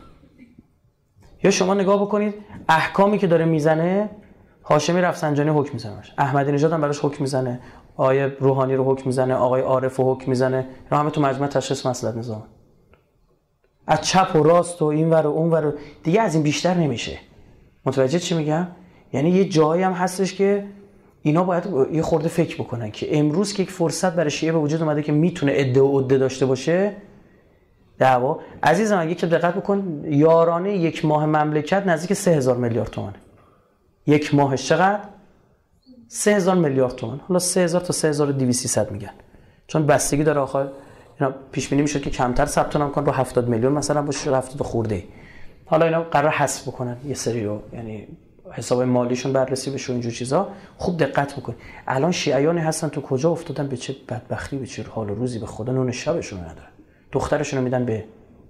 یا شما نگاه بکنید احکامی که داره میزنه، هاشمی رفسنجانی حکم میزنه، احمدی نژاد هم براش حکم میزنه، آقای روحانی رو حکم میزنه، آقای عارف رو حکم میزنه، اینا همه تو مجمع تشخیص مصلحت نظام. از چپ و راست و این ور و اون ور دیگه از این بیشتر نمیشه. متوجه چی میگم؟ یعنی یه جایی هم هستش که اینا باید یه خورده فکر بکنن که امروز که یک فرصت برای شیعه به وجود اومده که میتونه عده و عده داشته باشه دعوا. عزیزم اگه که دقت بکن، یارانه 1 ماه مملکت نزدیک 3000 میلیارد تومانه. 1 ماهش چقدر؟ 3000 میلیارد تومان. حالا 3000 تا 3200 میگن چون بستگی داره. آخر اینا پیش بینی میشه که کمتر ثبت نام کنن رو 70 میلیون مثلا باشه، 70 خورده. حالا اینا قرار حذف بکنن یه سری رو، یعنی حساب مالیشون بررسی بشه و اینجور چیزا. خوب دقت بکن الان شیعیانی هستن تو کجا افتادن، به چه بدبختی، به چه حال و روزی، به خدا نون شبشون ندارن، دخترشون رو میدن به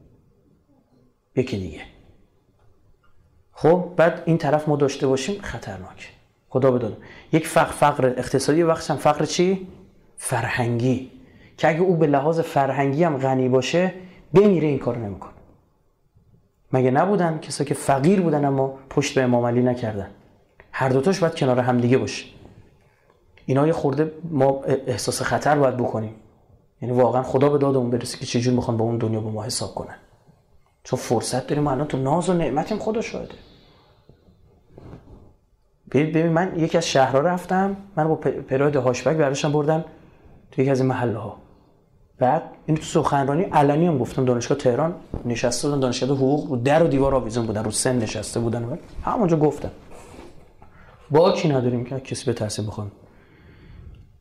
یکی دیگه. خب بعد این طرف ما داشته باشیم خطرناک. خدا بدونه یک فقر اقتصادی، وقتش هم فقر چی؟ فرهنگی، که اگه او به لحاظ فرهنگی هم غنی باشه بمیره این کارو نمیکنه. مگه نبودن کسایی که فقیر بودن اما پشت به امام علی نکردن؟ هر دوتاش باید کنار هم دیگه باشه. اینا یه خورده ما احساس خطر باید بکنیم، یعنی واقعا خدا به دادمون برسه که چجور میخوان با اون دنیا با ما حساب کنن، چون فرصت داریم الان تو ناز و نعمتیم. خدا شاهده. ببین من یکی از شهرها رفتم، من با پراید هاشبک برداشتم بردن تو یکی از این محله ها. بعد این تو سخنرانی علنی هم گفتم دانشگاه تهران نشسته بودن، دانشگاه حقوق رو در و دیوار آویزون بودن، رو سن نشسته بودن. همونجا گفتم با کی نداریم که کسی به تحصیل بخوام.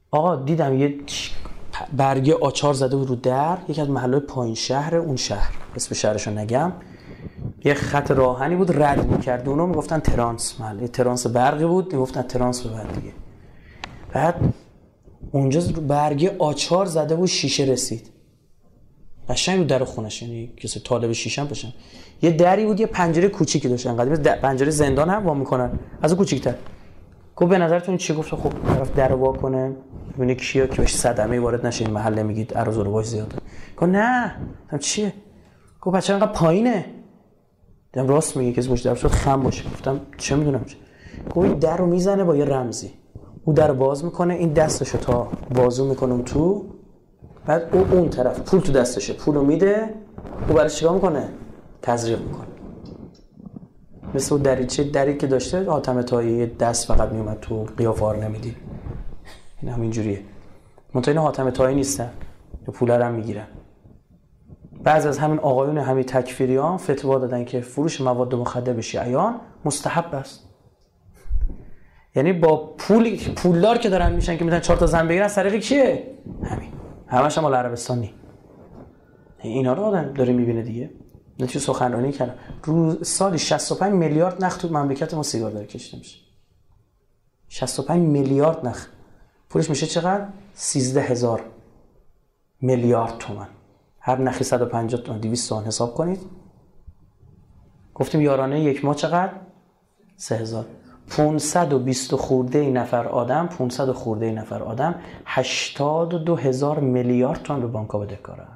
آقا دیدم یه برگه آچار زده بود رو در یکی از محلهای پایین شهر اون شهر، اسم شهرشو نگم، یه خط راهنی بود رد می‌کرد، اونو میگفتن ترانس، محله ترانس برقی بود، میگفتن ترانس به بعد دیگه. بعد اونجا برگه آچار زده بود، شیشه رسید قشنگ رو در خونش، یعنی کسی طالب شیشه هم باشن. یه دری بود، یه پنجره کوچیکی داشت، انقدر پنجره زندان هم وا میکنن، از اون کوچیک‌تر. گفت به نظرتون چی؟ گفت خب طرف در وا کنه ببینه کیه که بهش صدمه وارد نشه، این محله میگید عرض و رواج زیاده. گفت نه هم چیه؟ گفت بچه انقدر پایینه. دیدم راست میگه، کسی مشترک شد خم باشه. گفتم چه میدونم چه. گفت در رو میزنه با یه رمزی، اون در باز میکنه، این دستشو تا بازو میکنه اون تو، بعد اون طرف پول تو دستشه، پولو میده، او برای چیکار میکنه؟ تزریق میکنه. مثل اون دری که داشته حاتم طایی، دست فقط میومد تو، قیافه ها رو نمیدید. این همین جوریه. منتها این حاتم طایی نیستن، پول هم میگیرن. بعضی از همین آقایون همین تکفیریان فتوا دادن که فروش مواد مخدر به شیعیان مستحب است. یعنی با پولدار که دارن میشن که میتونن 4 تا زن بگیرن، طریق کیه؟ همین. همش هم مال عربستانی. اینا رو آدم داره میبینه دیگه. نه چه سخنرانی کردن. رو سالی 65 میلیارد نخ تو مملکت ما سیگار داره کشیده میشه. 65 میلیارد نخ. پولش میشه چقدر؟ 13000 میلیارد تومان. هر نخی 150 تومان، 200 تومان حساب کنید. گفتیم یارانه یک ماه چقدر؟ 3000. 520 خورده نفر آدم، 500 خورده نفر آدم 82000 میلیارد تومان به بانک‌ها بدهکارن.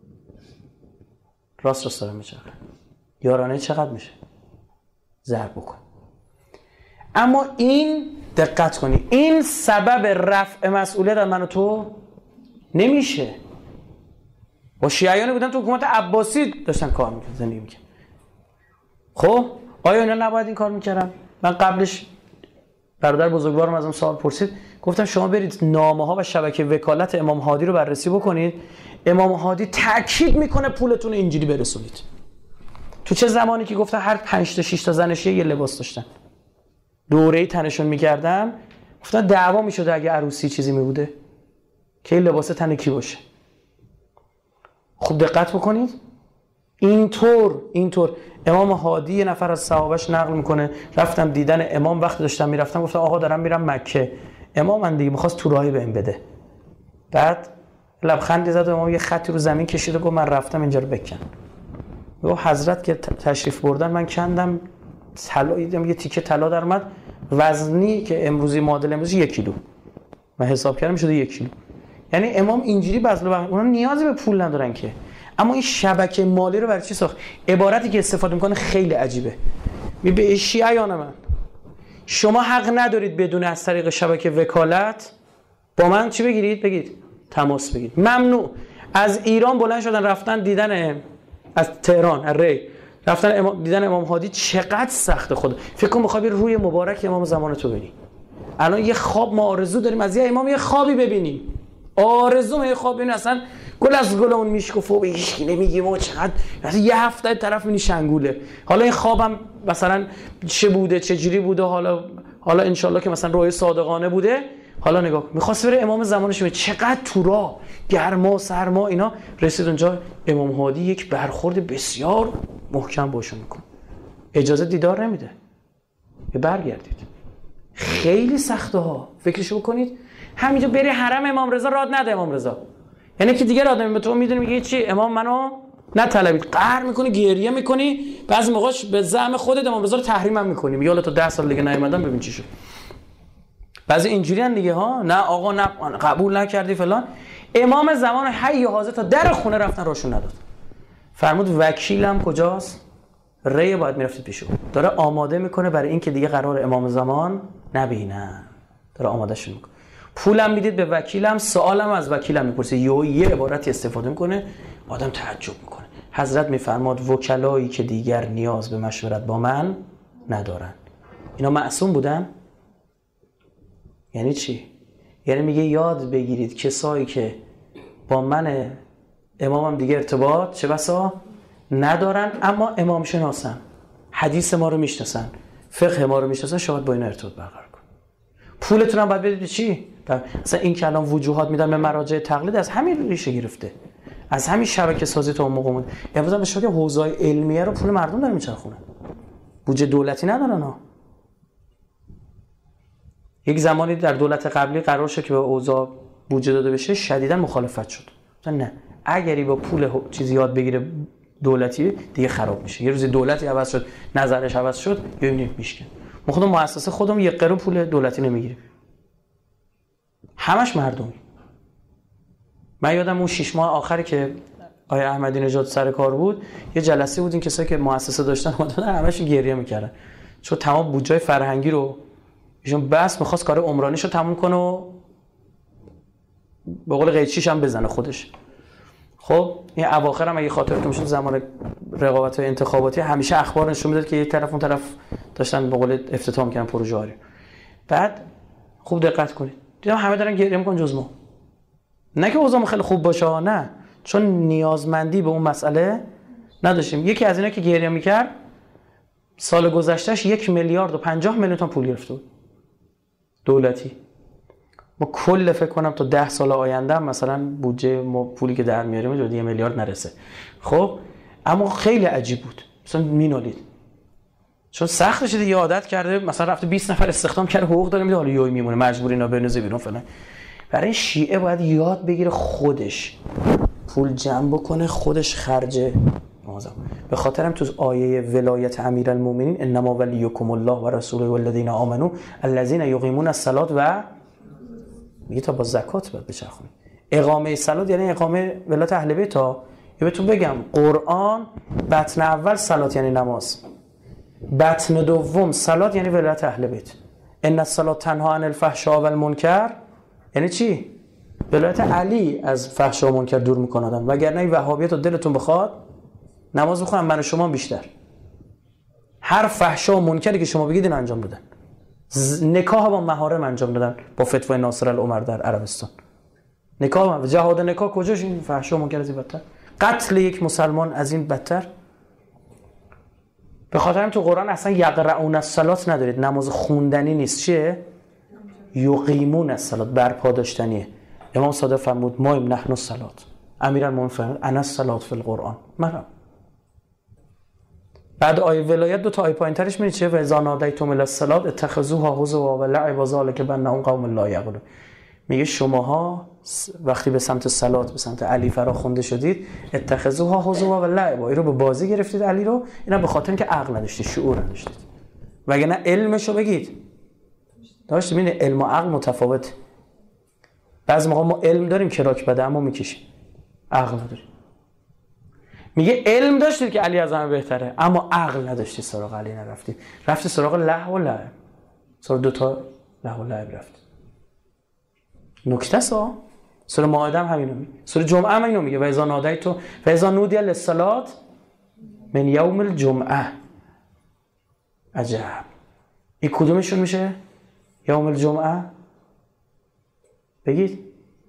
راست داره میشه. یارانه چقدر میشه؟ ضرب بکن. اما این دقت کنی، این سبب رفع مسئولیت از من و تو نمیشه. با شیعیانی بودن تو حکومت عباسی داشتن کار میکردن، زندگی میکردن. خب آیا اینا نباید این کار میکردن؟ من قبلش برادر بزرگوارم ازم سوال پرسید، گفتم شما برید نامه‌ها و شبکه وکالت امام هادی رو بررسی بکنید. امام هادی تاکید میکنه پولتون اینجوری برسونید. تو چه زمانی که گفتن هر 5 تا 6 تا زنشه یه لباس داشتن، دوره‌ای تنشون میکردن، گفتن دعوا میشده اگه عروسی چیزی میبوده که این لباس تن کی باشه. خوب دقت بکنید. اینطور امام هادی یه نفر از صحابهش نقل میکنه، رفتم دیدن امام، وقتی داشتم میرفتم گفتم آقا دارم میرم مکه. امام من دیگه میخواست تو راهی بهم بده. بعد لبخندی زد، امام یه خطی رو زمین کشید و گفت من رفتم اینجا رو بکن. گفت حضرت که تشریف بردن من کندم، طلا دیدم یه تیکه طلا در اومد، وزنی که امروزی معادل امروزی 1 کیلو. من حساب کردم شده 1 کیلو. یعنی امام اینجوری بذل و اونا نیازی به پول ندارن که. اما این شبکه مالی رو برای چی ساخت؟ عبارتی که استفاده میکنه خیلی عجیبه. به شیعیان من شما حق ندارید بدون از طریق شبکه وکالت با من چی بگیرید؟ بگید تماس بگیرید. ممنوع. از ایران بلند شدن رفتن دیدن، از تهران، از ری رفتن دیدن امام هادی. چقدر سخته خدا. فکر کن می‌خوای روی مبارک امام زمان تو ببینی. الان یه خواب ما آرزو داریم از یه امام یه خوابی ببینیم. آرزو یه خواب ببینیم، اصلا گل از گل اون میشکفه و به هیچ کی نمیگیم و چقدر یه هفته طرف می‌بینی شنگوله. حالا این خوابم مثلا چه بوده، چه جوری بوده، حالا ان شاءالله که مثلا روی صادقانه بوده. حالا نگاه می‌خواست بره امام زمانش ببینه چقدر تو راه گرما سرما اینا. رسید اونجا امام هادی یک برخورد بسیار محکم باشون میکنه، اجازه دیدار نمیده، به برگردید. خیلی سخته ها. فکرشو بکنید همینجا بری حرم امام رضا راد نده امام رضا، یعنی که دیگه راد نمیده. تو میدونی میگه چی؟ امام منو نطلبید. قهر میکنی، گریه میکنی، بعضی موقعش به زعم خودت امام رضا رو تحریم هم میکنی. میگه حالا تا 10 سال دیگه نیومدم ببین چی شد. بعضی اینجوریان دیگه ها، نه آقا نه قبول نکردی فلان. امام زمان حی حاضر تا در خونه رفتن روشون نداد. فرمود وکیلم کجاست؟ ری باید میرفتید پیشو. داره آماده میکنه برای این که دیگه قرار امام زمان نبینن. داره آماده شون میکنه. پولم میدید به وکیلم، سوالم از وکیلم میپرسه. یه عبارتی استفاده میکنه، آدم تعجب میکنه. حضرت میفرماد وکلایی که دیگر نیاز به مشورت با من ندارن. اینا معصوم بودن؟ یعنی چی؟ یعنی میگه یاد بگیرید کسایی که با من امامم دیگه ارتباط چه بسا ندارن، اما امام شناسن، حدیث ما رو میشناسن، فقه ما رو میشناسن، شاید با اینا ارتباط برقرار کن. پولتون هم باید بدید چی؟ اصلا این که الان وجوهات میدن به مراجع تقلید از همین ریشه گرفته، از همین شبکه سازی تا اون موقع بود. امروز به شکل حوزه علمیه رو پول مردم داره میچرخونه، بودجه دولتی ندارن ها. یک زمانی در دولت قبلی قرار شد که به اوضاع بودجه داده بشه، شدیداً مخالفت شد. نه اگری با پول چیزی یاد بگیره دولتی دیگه خراب میشه. یه روزی دولتی عوض شد، نظرش عوض شد، ببینید میشکن. ما خودمون مؤسسه خودمون یک قرون پول دولتی نمیگیریم، همش مردمی. من یادم اون 6 ماه آخری که آقای احمدی نژاد سر کار بود، یه جلسه بود، این کسایی که مؤسسه داشتن اومدن همشون گریه میکردن، چون تمام بودجه فرهنگی رو ایشون بس می‌خواست کار عمرانیشو تموم کنه و به قول قیچیش هم بزنه خودش. خب این اواخر هم اگه خاطرتون باشه زمان رقابت‌های انتخاباتی همیشه اخبار نشون میداد که یک طرف اون طرف داشتن به قول افتتاح می‌کردن پروژه ها رو. بعد خوب دقت کنید، دیدم همه دارن گریه می‌کنن جز ما. نه که اوضاع خیلی خوب باشه، نه، چون نیازمندی به اون مسئله نداشتیم. یکی از اینا که گریه می‌کرد سال گذشتهش 1 میلیارد و 50 میلیون تومان پول گرفته بود دولتی. ما کل فکر کنم تا 10 سال آینده مثلا بودجه ما پولی که در میاریم حدود 1 میلیارد نرسه. خب اما خیلی عجیب بود، مثلا مینالید، چون سخت شده، یه عادت کرده، مثلا رفته 20 نفر استخدام کرده، حقوق داره میده، حالا یوی میمونه مجبور اینا بنوزه بیرون فلان. برای شیعه باید یاد بگیره خودش پول جمع بکنه، خودش خرج موازم. به خاطرم تو آیه ولایت امیرالمومنین انما ولیکم الله و رسوله والذین آمنوا الذین یقیمون الصلاة و میگه تا با زکات باید بچرخونی. اقامه صلات یعنی اقامه ولایت اهل بیت ها. یا بهتون بگم قرآن بطن اول صلات یعنی نماز، بطن دوم صلات یعنی ولایت اهل بیت. ان الصلاة تنها عن الفحشاء والمنکر یعنی چی؟ ولایت علی از فحشا و منکر دور میکنه آدم. وگرنه این وهابیت رو دلتون بخواد نماز بخونن من و شما بیشتر. هر فحشا و منکری که شما بگید این انجام بدن. نکاح با محارم انجام دادن با فتوای ناصر العمر در عربستان. نکاح، جهاد نکاح کجاش؟ این فحشا و منکر از این بدتر. قتل یک مسلمان از این بدتر. به خاطر تو قرآن اصلا یقرؤون الصلاة ندارید، نماز خوندنی نیست. چیه؟ یقیمون الصلاة، برپا داشتنیه. امام صادق فرمود ما نحن الصلاة. امیرالمومنین فرمود انا الصلاة فی القرآن. منم. بعد آیه ولایت 2 تا آیه پایین‌ترش میگه چه؟ و اذا نادیتم الی الصلاة اتخذوها هزوا و لعب و ذلک بانهم قوم لا یعقلون. میگه شماها وقتی به سمت صلات، به سمت علی فراخونده شدید، اتخذوها هزوا و لعب، این رو به بازی گرفتید علی رو، اینا به خاطر اینکه عقل نداشتید، شعور نداشتید. وگرنه علمشو بگید داشت. ببین علم و عقل متفاوت. بعضی موقع ما علم داریم که راک بده اما میکشیم، عقل نداریم. میگه علم داشتید که علی از همه بهتره اما عقل نداشتید، سراغ علی نرفتید، رفتید سراغ لهو و لعب، سراغ 2 تا لهو و لعب رفتید. نکته سا سوره مائده هم همینو میگه، سوره جمعه هم اینو میگه و اذا نادیت و اذا نودی للصلاة من یوم الجمعه. عجب، این کدومشون میشه یوم الجمعه؟ بگید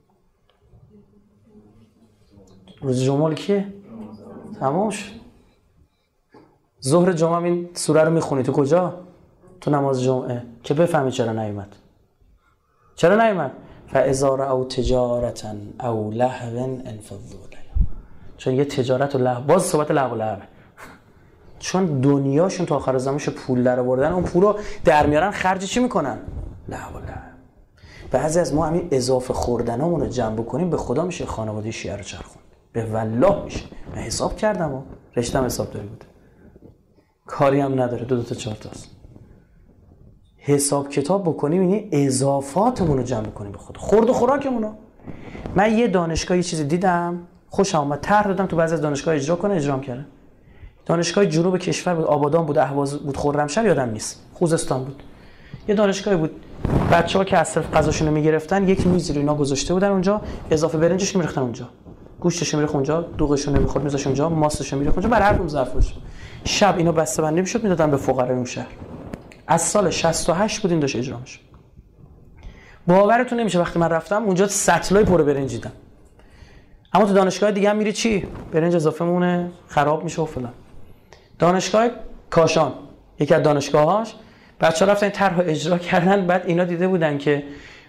روز جمعه کیه؟ تمام شد. ظهر جمعه این سوره رو میخونی تو کجا؟ تو نماز جمعه که بفهمی چرا نیومد. چرا نیومد؟ فاذا رأوا تجارة او لهوا انفضوا الیها. چون یه تجارت و لهو، باز صحبت لهو و لهو، چون دنیاشون تو آخر زمانش پول در آوردن، اون پول رو در میارن خرج چی میکنن؟ لهو و لهو. بعضی از ما همین اضافه خوردنامون رو جمع بکنیم به خدا میشه خانواده شیعه رو چرخون. به والله میشه. من حساب کردم و رشتم حساب داری بوده، کاری هم نداره، 2 تا 4 تاست. حساب کتاب بکنیم این اضافاتمون رو جمع بکنیم به خدا، خورد و خوراکمون رو. من یه دانشگاه یه چیزی دیدم خوشم اومد، طرح دادم تو بعضی از دانشگاه اجرا کنه، اجرام کردم. دانشگاه جنوب کشور بود، آبادان بود، اهواز بود، خرمشهر یادم نیست، خوزستان بود. یه دانشگاهی بود، بچه‌ها که اصلا غذاشون رو می‌گرفتن یک میز رو اینا گذاشته بودن اونجا، اضافه برنجش می‌ریختن اونجا، گوشتش می‌ریخت اونجا، دوغشون نمی‌خورد می‌ذاشت اونجا، ماستش می‌ریخت اونجا، برای هر کدوم ظرف باشه. شب اینا بسته‌بندی می‌شد میدادن به فقرای اون شهر. از سال 68 بود این داشت اجرا میشه. باورتون نمیشه وقتی من رفتم اونجا سطلای پر برنج دیدم. اما تو دانشگاه دیگه هم میری چی؟ برنج اضافه مونه، خراب میشه و فلان. دانشگاه کاشان یکی از دانشگاه‌هاش بچه‌ها رفتن طرح اجرا کردن، بعد اینا دیده بودن که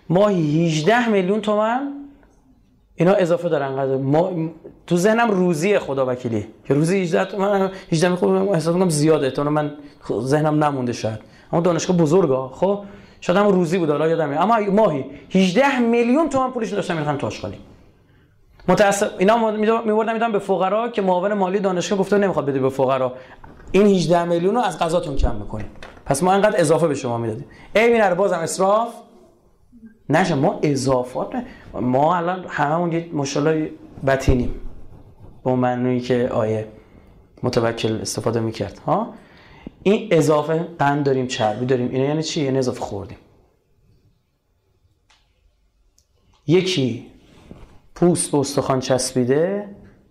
ماهی 18 میلیون تومان اینا اضافه دارن قضا. ما تو ذهنم روزی خدا وکیلی که روزی 18 تومان 18 میخوام حساب کنم زیاده، تو من ذهنم نمونده شاید، اما دانشگاه بزرگا خب شاید هم روزی بود حالا یادم میاد، اما ماهی 18 میلیون تومان پولش داشتم میرفتم تو آشغالی. متاسف اینا میبردم میدم به فقرا که معاون مالی دانشگاه گفته نمیخواد بده به فقرا، این 18 میلیون رو از غذاتون کم میکنیم، پس ما انقدر اضافه به شما میدادیم. این رو بازم اسراف نشه. ما اضافات ما الان هممون یه ماشاءالله بتینیم با معنی که آیه متوکل استفاده میکرد ها. این اضافه قند داریم، چربی داریم، اینا یعنی چی؟ یعنی اضافه خوردیم. یکی پوست به استخوان چسبیده،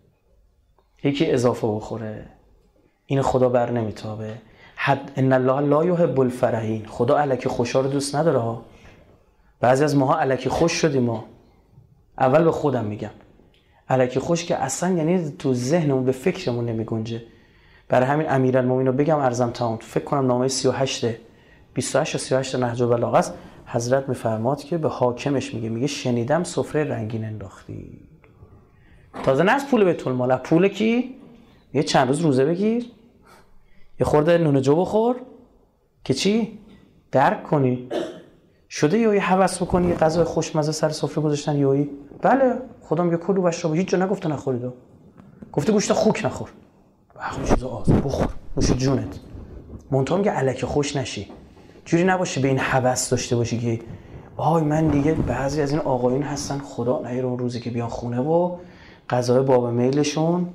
یکی اضافه بخوره، این خدا بر نمیتابه. ان الله لا یحب الفرحین، خدا الکی خوشا رو دوست نداره ها. بعضی از ماها الکی خوش شدیم. ما اول به خودم میگم الکی خوش که اصلا یعنی تو ذهنمون به فکرمون نمیگنجه. برای همین امیرالمومنین رو بگم ارزم تمام، فکر کنم نامه 28 28 و 38 نهج البلاغه است. حضرت میفرماد که به حاکمش میگه شنیدم سفره رنگین انداختی. تازه نه از پول بیت المال، از پول کی؟ یه چند روز روزه بگیر، یه خورده نون جو بخور که چی؟ درک کنی. شده یه هوس بکنی یه غذای خوشمزه سر سفره گذاشتن یهویی؟ بله خدا میگه کلوا واشربوا، هیچ جا نگفته نخورید، گفته گوشت خوک نخور، همین چیزا بخور نوش جونت. منتها میگه الکی خوش نشی، جوری نباشه به این هوس داشته باشی که آی من دیگه. بعضی از این آقایون هستن خدا نگیره اون روزی که بیان خونه و غذای باب میلشون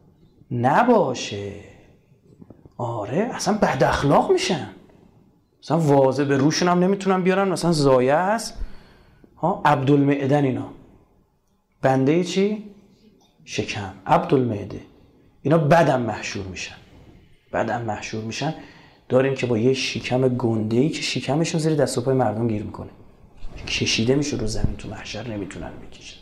نباشه، آره اصلا بد اخلاق میشن، مثلا واضح به روشون هم نمیتونن بیارن، مثلا زایه است ها. عبدالمعدن اینا بنده چی؟ شکم، عبدالمعده. اینا بدم محشور میشن. داریم که با یه شکم گنده‌ای که شکمشون زیر دست و پای مردم گیر میکنه، کشیده میشه رو زمین، تو محشر نمیتونن بکشن.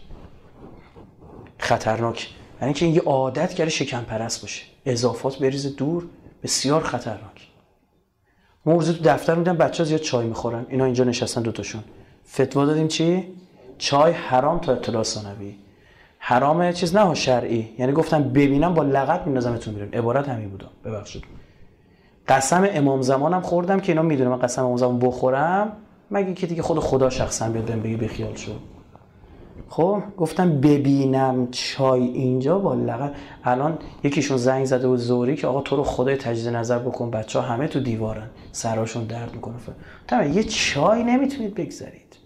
خطرناک، یعنی که این یه عادت کرده شکم پرست باشه، اضافات بریزه دور، بسیار خطرناک. ما روزی تو دفتر میدن بچه‌ها زیاد چای میخورن، اینا اینجا نشستن دوتاشون، فتوا دادیم چی؟ چای حرام تا اطلاع ثانوی. حرامه چیز نه شرعی، یعنی گفتم ببینم با لغت میندازمتون بیرون، عبارت همین بود. ببخشید قسم امام زمانم خوردم که اینا میدونم من قسم امام زمان بخورم، مگه که دیگه خدا شخصا بیاد بهم بگه بخیال شو. خب گفتم ببینم چای اینجا با لغت. الان یکیشون زنگ زده بود زوری که آقا تو رو خدای تجدید نظر بکن، بچه‌ها همه تو دیوارن سراشون درد میکنه. تمام یه چای نمیتونید بگذارید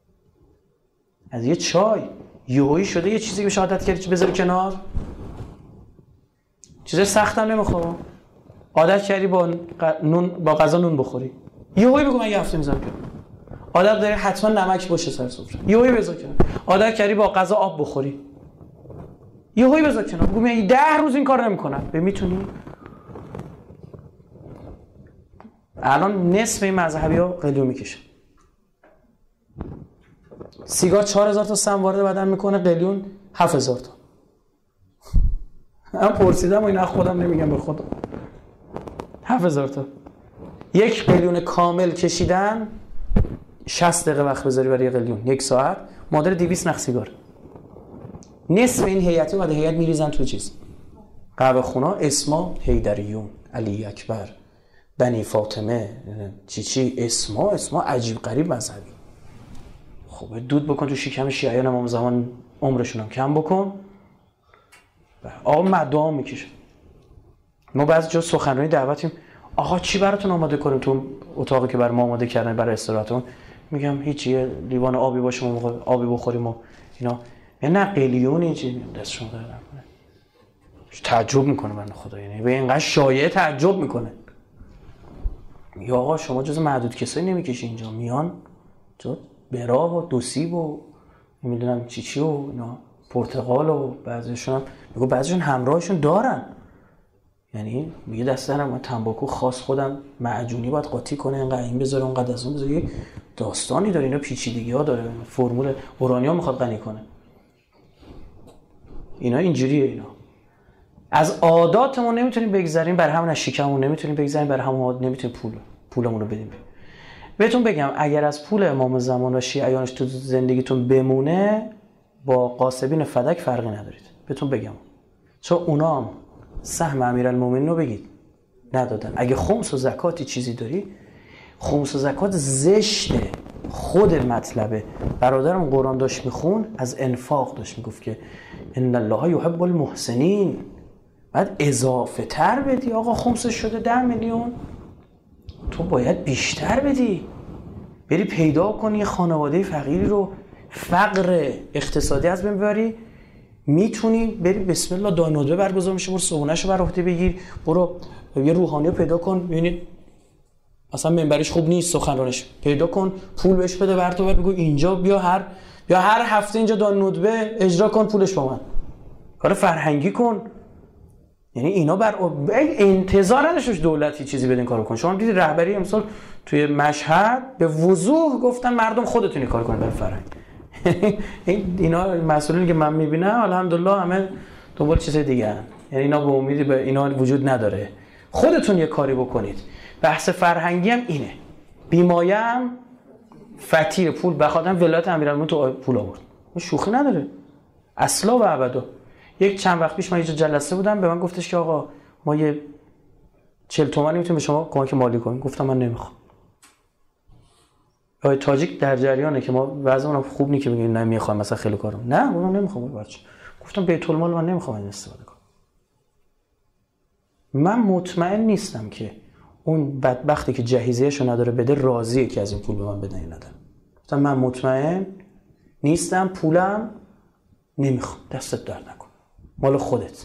از یه چای. یهویی شده یه چیزی که بهش عادت کردی بذاری کنار، چیز سختم نمیخوام، عادت کردی با غذا نون بخوری، یهویی بگو من یه هفته میذارم کنار. عادت داری حتما نمک باشه سر سفره، یهویی بذار کنار. عادت کردی با غذا آب بخوری، یهویی بذار کنار. بگو من 10 روز این کار نمیکنم. به میتونی؟ الان نصف این مذهبی‌ها قلیون میکشن. سیگار 4000 تا سم وارد بدن میکنه، قلیون 7000 تا. من پرسیدم و اینا خودم نمیگم به خودم. 7000 تا. یک قلیون کامل کشیدن 60 دقیقه وقت بذاری برای قلیون، 1 ساعت مادر 200 نخ سیگار. نصف این هیئت بعد هیئت میریزن تو چیز قهوه خونا، اسما حیدریون، علی اکبر، بنی فاطمه، چی اسما عجیب غریب مذهبی. خب دود بکن تو شکم شیعیان امام زمان، عمرشون هم کم بکن. آقا مدام میکشه. ما بعضی جا سخنرانی دعوتیم، آقا چی براتون آماده کنیم تو اتاقی که برای ما آماده کردن برای استراحتون؟ میگم هیچ، یه لیوان آبی باشه ما آبی بخوریم و اینا. نه قلیونی چی دستشون دارن. تعجب میکنه بنده خدا، یعنی به اینقدر شایعه تعجب میکنه. یا آقا شما جز معدود کسایی نمیکشی اینجا، میان تو براه و دوسیب و نمیدونم چی و اینا، پرتقال و بعضیشون هم میگه بعضیشون همراهشون دارن. یعنی میگه دستم من تنباکو خاص خودم معجونی باید قاطی کنه، اینقدر این بذاره اونقدر از اون بذاره، داستانی داره، اینا پیچیدگی‌ها داره، فرمول اورانیوم میخواد غنی کنه. اینا اینجوریه. اینا از عاداتمون نمیتونیم بگذریم، برای همون از شیکمون نمیتونیم بگذریم، برای همون نمیتونیم پولمون رو بدیم. بهتون بگم اگر از پول امام زمان و شیعیانش تو زندگیتون بمونه با قاسبین فدک فرقی ندارید. بهتون بگم چون اونا هم سهم امیرالمومنین رو بگید ندادن. اگه خمس و زکاتی چیزی داری، خمس و زکات زشته، خود مطلبه. برادرم قرآن داشت میخون از انفاق داشت میگفت که ان الله یحب المحسنین، بعد اضافه تر بدی. آقا خمسش شده 10 میلیون، تو باید بیشتر بدی، بری پیدا کنی خانواده فقیری رو، فقر اقتصادی از بین ببری. میتونی بری بسم الله دانوده برگزار میشه، برو صبحونه‌شو بر عهده بگیر، برو یه روحانی رو پیدا کن، ببینید اصلا منبرش خوب نیست سخنرانش، پیدا کن پول بهش بده، برات بگو اینجا بیا هر هفته اینجا دانوده اجرا کن، پولش با من، کار فرهنگی کن. یعنی اینا بر انتظار نداشت دولتی چیزی بدین کارو کن. شما دیدید رهبری امسال توی مشهد به وضوح گفتن مردم خودتون کار کنید برای فرهنگ. اینا مسئولینی که من میبینم الحمدلله همه دنبال چیز دیگه ان. یعنی اینا به امیدی به اینا وجود نداره، خودتون یه کاری بکنید. بحث فرهنگی هم اینه. بیمایه هم فتیر پول بخوادن ولایت امیرالمومنین تو پول آورد، شوخی نداره اصلا و ابدا. یک چند وقت پیش من یه جلسه بودم، به من گفتش که آقا ما یه 40 تومانی میتونیم به شما کمک مالی کنیم. گفتم من نمیخوام. آقای تاجیک در جریانه که ما وضعمون خوب نیست که بگیم نه میخوام مثلا خیلی کارم، نه اونم نمیخوام بچه. گفتم بیت المال من نمیخوام این استفاده کنم. من مطمئن نیستم که اون بدبختی که جهیزیه‌شو نداره بده راضیه که از این پول به من بدن یا ندن. گفتم من مطمئن نیستم، پولم نمیخوام، دستت درد نکن، مال خودت.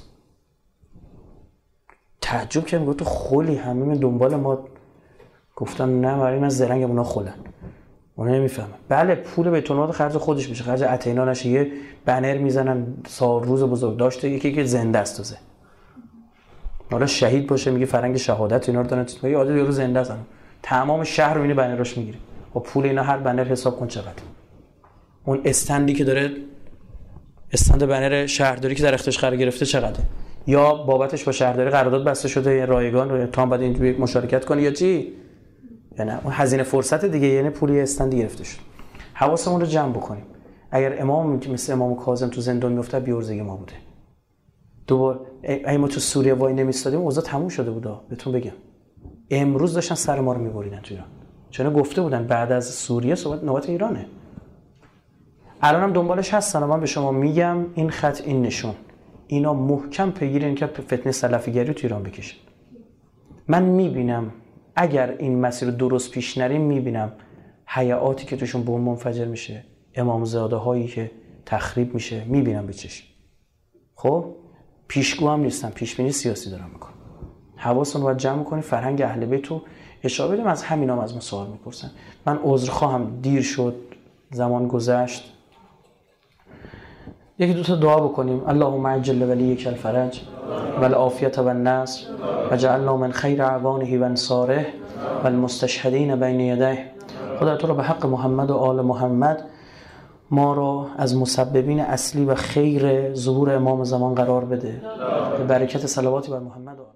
تعجب کردم، گفت تو خلی همه دنبال ما. گفتم نه برای من زرنگ اونا خلن، اونا نمیفهمن. بله پول بیت المال خرج خودش میشه، خرج اتینا نشه. یه بنر میزنن سال روز بزرگ داشته یکی که زنده است تازه، حالا شهید باشه میگه فرنگ شهادت اینا رو دارن، تو یه عادت یارو زنده است، تمام شهر رو اینه بنراش میگیره. با پول اینا هر بنر حساب کن چقدر. اون استندی که داره، استند بنر شهرداری که در اختیارش قرار گرفته چقدره، یا بابتش با شهرداری قرارداد بسته شده یا رایگان رو تا بعد این مشارکت کنه یا چی، یعنی اون هزینه فرصت دیگه، یعنی پولی استندی گرفته شد. حواسمون رو جمع بکنیم. اگر امام مثل امام کاظم تو زندان میافتاد بیورزگی ما بوده. دوباره اگه ما تو سوریه وای نمیستادیم اوضاع تموم شده بودا. بهتون بگم امروز داشتن سر ما رو میبریدن تو ایران، چون گفته بودن بعد از سوریه صحبت نوبت ایرانه. الانم دنبالش هستن. من به شما میگم این خط، این نشون، اینا محکم پیگیرن که فتنه سلفیگری تو ایران بکشن. من میبینم اگر این مسیر درست پیش نریم، میبینم حیاتی که توشون بمب منفجر میشه، امامزاده هایی که تخریب میشه، میبینم به چشم. خب پیشگو هم نیستم، پیش بینی سیاسی دارم میکنم. حواستون رو باید جمع کنید. فرهنگ اهل بیت رو اشاره بدیم. از همینام از ما سوال میپرسن. من عذر خواهم، دیر شد، زمان گذشت. یکی دو تا دعا بکنیم. اللهم عجل ولیک الفرج والعافیة والنصر وجعلنا من خیر اعوانه و انصاره والمستشهدین بین یدیه. خدا تو رو به حق محمد و آل محمد ما رو از مسببین اصلی و خیر ظهور امام زمان قرار بده. به برکت صلواتی بر محمد و